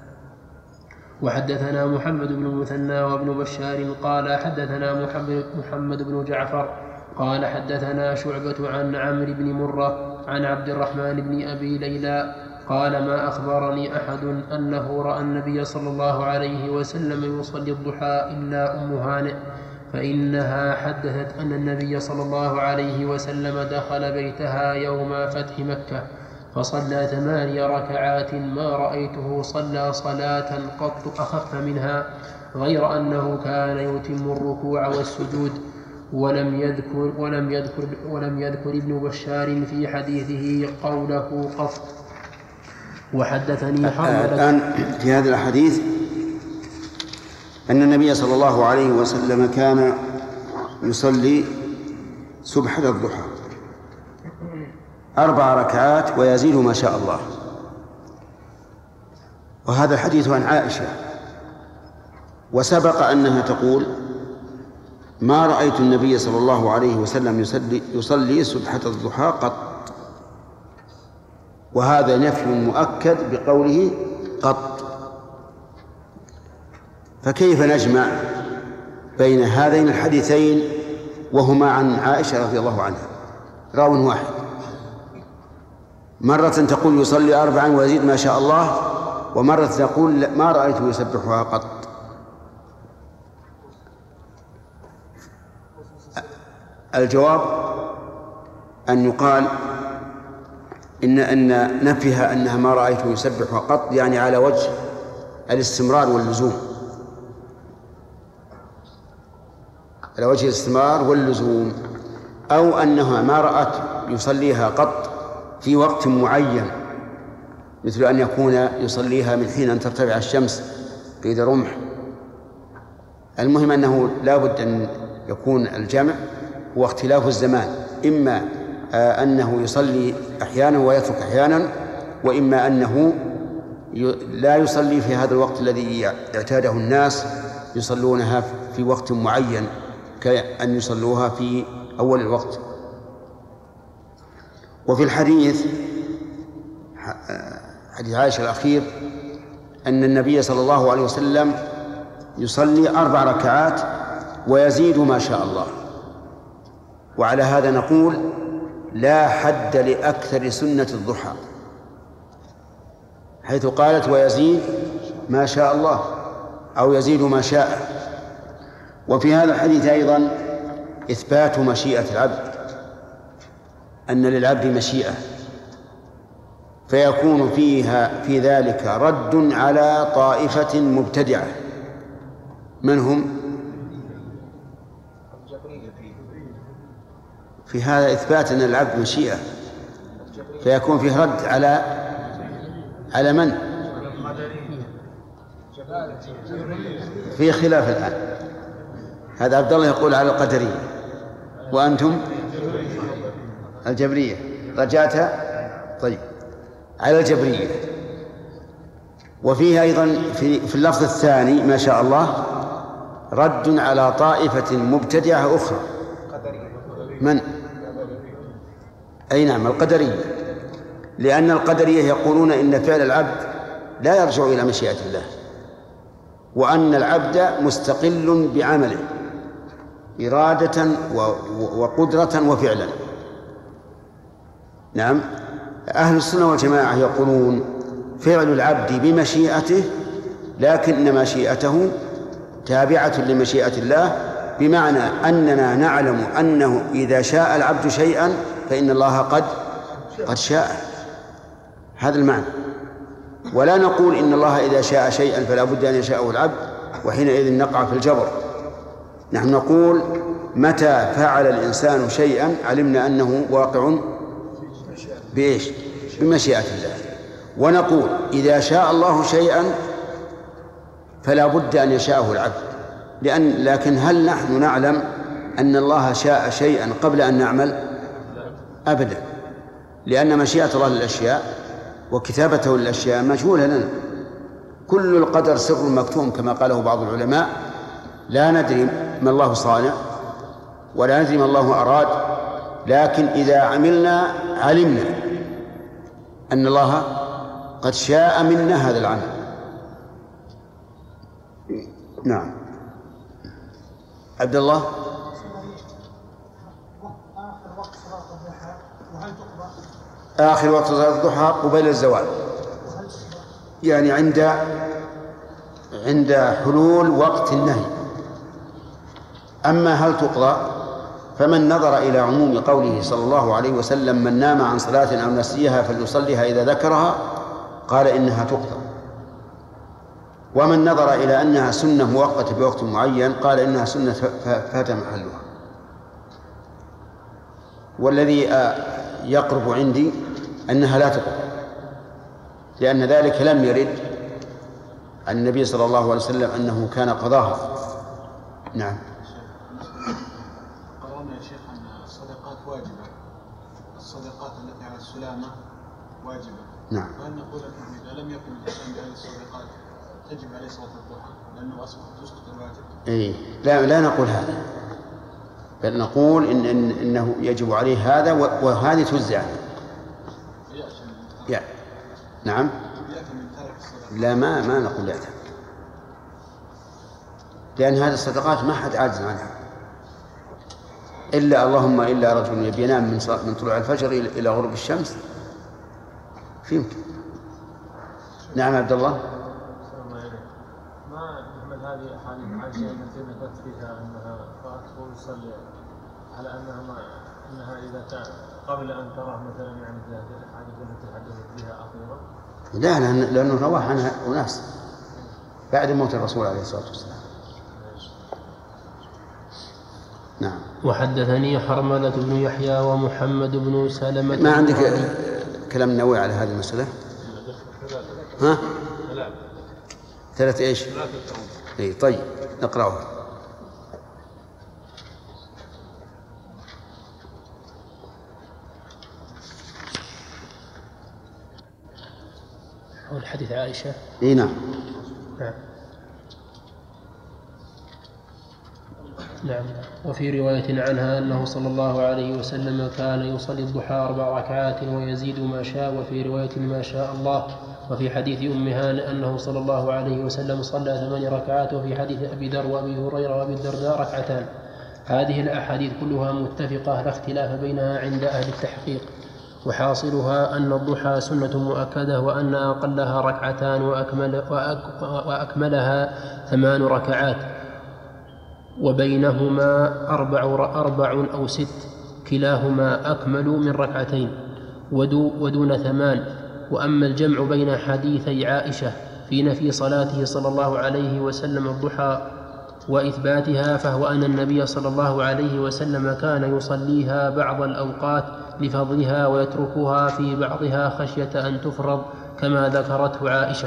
وحدثنا محمد بن المثنى وابن بشار قال حدثنا محمد, محمد بن جعفر قال حدثنا شعبة عن عمرو بن مرة عن عبد الرحمن بن أبي ليلى قال ما أخبرني أحد أنه رأى النبي صلى الله عليه وسلم يصلي الضحى إلا أم هانئ، فإنها حدثت أن النبي صلى الله عليه وسلم دخل بيتها يوم فتح مكة فصلى ثماني ركعات ما رأيته صلى صلاة قط أخف منها غير أنه كان يتم الركوع والسجود. ولم يذكر, ولم يذكر, ولم يذكر ابن بشار في حديثه قوله قط. وحدثني حرملة الآن في هذا الحديث أن النبي صلى الله عليه وسلم كان يصلي سبحة الضحى أربع ركعات ويزيد ما شاء الله. وهذا الحديث عن عائشة، وسبق أنها تقول ما رأيت النبي صلى الله عليه وسلم يصلي, يصلي سبحة الضحى قط، وهذا نفي مؤكد بقوله قط. فكيف نجمع بين هذين الحديثين وهما عن عائشة رضي الله عنها راو واحد؟ مرة تقول يصلي أربعا ويزيد ما شاء الله، ومرة تقول ما رأيته يسبحها قط. الجواب أن يقال إن أن نفيها أنها ما رأيته يسبحها قط يعني على وجه الاستمرار واللزوم، على وجه الاستمرار واللزوم، أو أنها ما رأت يصليها قط في وقت معين، مثل أن يكون يصليها من حين أن ترتفع الشمس قيد رمح. المهم أنه لا بد أن يكون الجمع هو اختلاف الزمان، إما أنه يصلي أحيانا ويترك أحيانا، وإما أنه لا يصلي في هذا الوقت الذي اعتاده الناس يصلونها في وقت معين كأن يصلوها في أول الوقت. وفي الحديث حديث عائشة الأخير أن النبي صلى الله عليه وسلم يصلي أربع ركعات ويزيد ما شاء الله. وعلى هذا نقول لا حد لأكثر سنة الضحى، حيث قالت ويزيد ما شاء الله أو يزيد ما شاء. وفي هذا الحديث أيضا إثبات مشيئة العبد، أن للعبد مشيئة، فيكون فيها في ذلك رد على طائفة مبتدعة. من هم؟ في هذا إثبات أن العبد مشيئة، فيكون فيه رد على على من؟ في خلاف الآن. هذا عبد الله يقول على القدرية، وأنتم الجبرية. رجعتها طيب على الجبرية. وفيه أيضا في, في اللفظ الثاني ما شاء الله رد على طائفة مبتدعة أخرى. من؟ أي نعم، القدرية، لأن القدرية يقولون إن فعل العبد لا يرجع إلى مشيئة الله، وأن العبد مستقل بعمله إرادة وقدرة وفعلا. نعم، أهل السنة والجماعة يقولون فعل العبد بمشيئته، لكن مشيئته تابعة لمشيئة الله، بمعنى أننا نعلم أنه إذا شاء العبد شيئا فإن الله قد قد شاء. هذا المعنى. ولا نقول إن الله إذا شاء شيئا فلا بد أن يشاءه العبد، وحينئذ نقع في الجبر. نحن نقول متى فعل الإنسان شيئا علمنا أنه واقع بإيش؟ بمشيئة الله. ونقول إذا شاء الله شيئا فلا بد أن يشاءه العبد، لأن لكن هل نحن نعلم أن الله شاء شيئا قبل أن نعمل؟ أبدا، لأن مشيئة الله للأشياء وكتابته للأشياء مجهولة لنا. كل القدر سر مكتوم كما قاله بعض العلماء، لا ندري ما الله صانع ولا ندري ما الله أراد، لكن إذا عملنا علمنا أن الله قد شاء منا هذا العمل. نعم. عبد الله. آخر وقت صلاة الضحى قبيل الزوال، يعني عند عند حلول وقت النهي. أما هل تقضى فمن نظر إلى عموم قوله صلى الله عليه وسلم من نام عن صلاة أو نسيها فليصليها إذا ذكرها قال إنها تقضى، ومن نظر إلى أنها سنة مؤقتة بوقت معين قال إنها سنة فات محلها. والذي يقرب عندي أنها لا تقضى، لأن ذلك لم يرد عن النبي صلى الله عليه وسلم أنه كان قضاها. نعم. قررنا يا شيخ أن الصدقات واجبة، الصدقات التي على السلامة واجبة. نعم. فهل نقول أنه إذا لم يكن الإنسان بهذه الصدقات تجب عليه صلاة الضحى لأنه أسقط تسقط الواجب؟ إيه، لا لا نقول هذا، بل نقول إن, إن إنه يجب عليه هذا وهذه تجزي عنه. يعني نعم. لا ما ما نقول لا، لأن هذه الصدقات ما حد عاجز عنها إلا اللهم إلا رجل ينام من من طلوع الفجر إلى غروب الشمس فهمت. نعم عبد الله. ما نحمل هذه أحاديث عائشة التي ذكرت فيها أنها رأت وتصلي على أنها ما أنها إذا كان قبل أن ترى مثلا يعني ذات الأحاديث التي تحدثت بها أخيرا؟ لا لا، لأنه رواه عنها أناس بعد موت الرسول عليه الصلاة والسلام. نعم. وحدثني حرملة بن يحيى ومحمد بن سلمة. ما عندك كلام نووي على هذه المسألة؟ ها؟ ثلاثة إيش؟ إيه طيب نقرأه. حول حديث عائشة. إيه نعم. نعم. نعم. وفي رواية عنها أنه صلى الله عليه وسلم كان يصلي الضحى أربع ركعات ويزيد ما شاء، وفي رواية ما شاء الله وفي حديث أم هانئ أنه صلى الله عليه وسلم صلى ثمان ركعات، وفي حديث أبي ذر وأبي هريرة وأبي الدرداء ركعتان. هذه الأحاديث كلها متفقة لا اختلاف بينها عند أهل التحقيق، وحاصلها أن الضحى سنة مؤكدة، وأن أقلها ركعتان وأكمل وأكملها ثمان ركعات، وبينهما أربع, أربع أو ست، كلاهما أكمل من ركعتين ودون ثمان. وأما الجمع بين حديثي عائشة في نفي صلاته صلى الله عليه وسلم الضحى وإثباتها، فهو أن النبي صلى الله عليه وسلم كان يصليها بعض الأوقات لفضلها ويتركها في بعضها خشية أن تفرض كما ذكرته عائشة.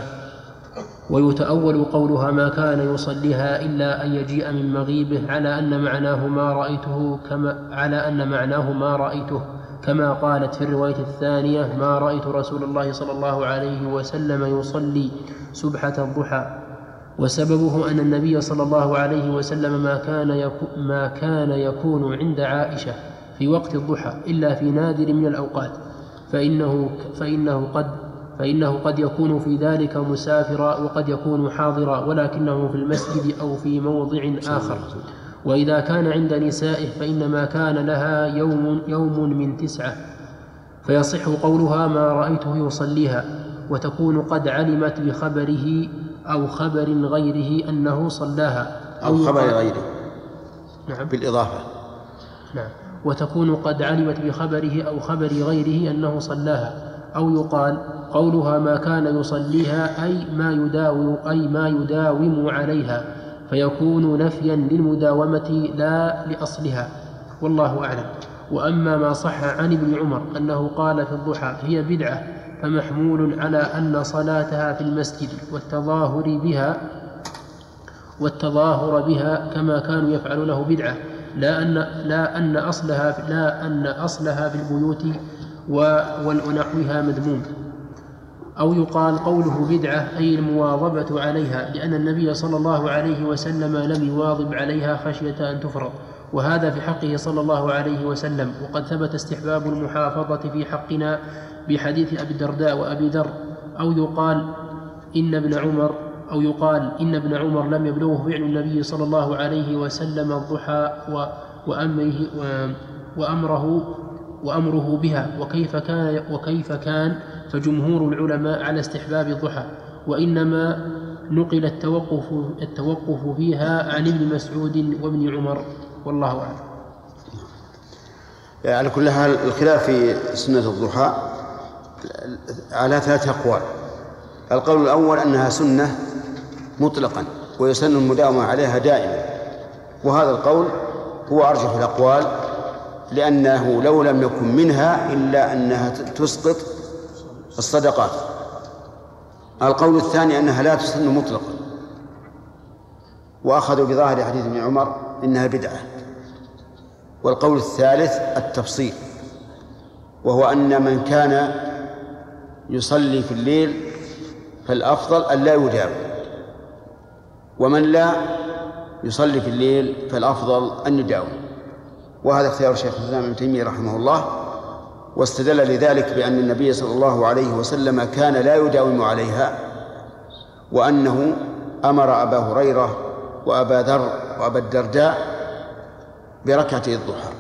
ويتأول قولها ما كان يصليها إلا أن يجيء من مغيبه على أن معناه ما رأيته كما على أن معناه ما رأيته كما قالت في الرواية الثانية ما رأيت رسول الله صلى الله عليه وسلم يصلي سبحة الضحى. وسببه أن النبي صلى الله عليه وسلم ما كان يكون, ما كان يكون عند عائشة في وقت الضحى إلا في نادر من الأوقات، فإنه, فإنه, قد فإنه قد يكون في ذلك مسافرا وقد يكون حاضرا، ولكنه في المسجد أو في موضع آخر. وإذا كان عند نسائه فإنما كان لها يوم, يوم من تسعة، فيصح قولها ما رأيته يصليها، وتكون قد علمت بخبره أو خبر غيره أنه صلاها أو, أو خبر غيره. نعم بالإضافة. نعم. وتكون قد علمت بخبره أو خبر غيره أنه صلاها، أو يقال قولها ما كان يصليها أي ما يداوم, أي ما يداوم عليها، فيكون نفيا للمداومة لا لأصلها، والله أعلم. وأما ما صح عن ابن عمر أنه قال في الضحى هي بدعة، فمحمول على أن صلاتها في المسجد والتظاهر بها والتظاهر بها كما كانوا يفعلونه بدعة، لا أن لا أن أصلها لا أن أصلها في البيوت ونحوها مذموم. أو يقال قوله بدعة أي المواظبة عليها، لأن النبي صلى الله عليه وسلم لم يواظب عليها خشية أن تفرض، وهذا في حقه صلى الله عليه وسلم. وقد ثبت استحباب المحافظة في حقنا بحديث أبي الدرداء وأبي ذر. أو يقال إن ابن عمر أو يقال إن ابن عمر لم يبلغه فعل النبي صلى الله عليه وسلم الضحى وأمره وأمره وأمره بها، وكيف كان وكيف كان فجمهور العلماء على استحباب الضحى، وإنما نقل التوقف التوقف فيها عن ابن مسعود وابن عمر، والله أعلم. على كل حال الخلاف في سنة الضحى على ثلاثة أقوال. القول الأول أنها سنة مطلقا ويسن المداومة عليها دائما، وهذا القول هو أرجح الأقوال، لأنه لو لم يكن منها إلا أنها تسقط الصدقات. القول الثاني أنها لا تسن مطلقا، وأخذوا بظاهر حديث ابن عمر إنها بدعة. والقول الثالث التفصيل، وهو أن من كان يصلي في الليل فالأفضل أن لا يداوم، ومن لا يصلي في الليل فالأفضل أن يداوم. وهذا اختيار شيخ الإسلام ابن تيمية رحمه الله، واستدل لذلك بأن النبي صلى الله عليه وسلم كان لا يداوم عليها، وأنه أمر أبا هريرة وأبا ذر وأبا الدرداء بركعتي الضحى.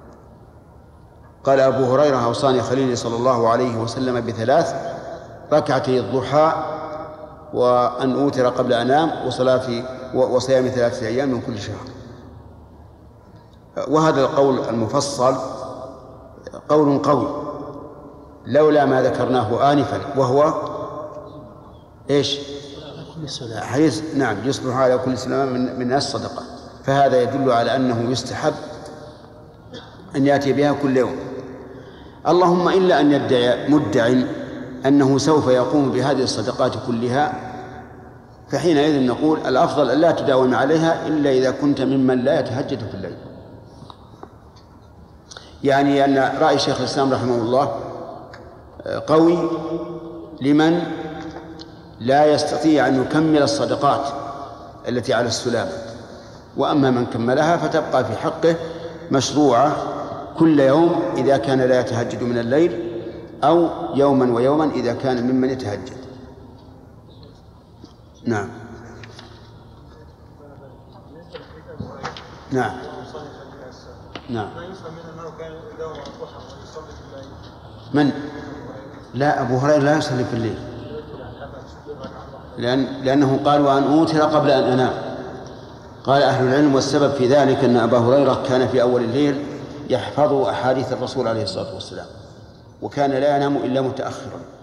قال أبو هريرة أوصاني خليلي صلى الله عليه وسلم بثلاث: ركعتي الضحى، وأن أوتر قبل أنام، وصلاتي وصيام ثلاثة أيام من كل شهر. وهذا القول المفصل قول قوي لولا ما ذكرناه آنفا، وهو إيش؟ حديث نعم يصبح على كل سلام من, من الصدقة، فهذا يدل على أنه يستحب أن يأتي بها كل يوم، اللهم إلا أن يدعي مدع أنه سوف يقوم بهذه الصدقات كلها، فحينئذ نقول الأفضل أن لا تداوم عليها إلا إذا كنت ممن لا يتهجد في الليل. يعني أن رأي شيخ الإسلام رحمه الله قوي لمن لا يستطيع أن يكمل الصدقات التي على السلام، وأما من كملها فتبقى في حقه مشروعة كل يوم إذا كان لا يتهجد من الليل، أو يوما ويوما إذا كان ممن يتهجد. نعم نعم نعم ما يفهم منه أنه كان يداوم على الضحى ويصلي في الليل. من؟ لا، أبو هريرة لا يصلي في الليل، لأن لأنه قال وأن أوتر قبل أن أنام. قال أهل العلم والسبب في ذلك أن أبا هريرة كان في أول الليل يحفظ أحاديث الرسول عليه الصلاة والسلام، وكان لا ينام إلا متأخرا.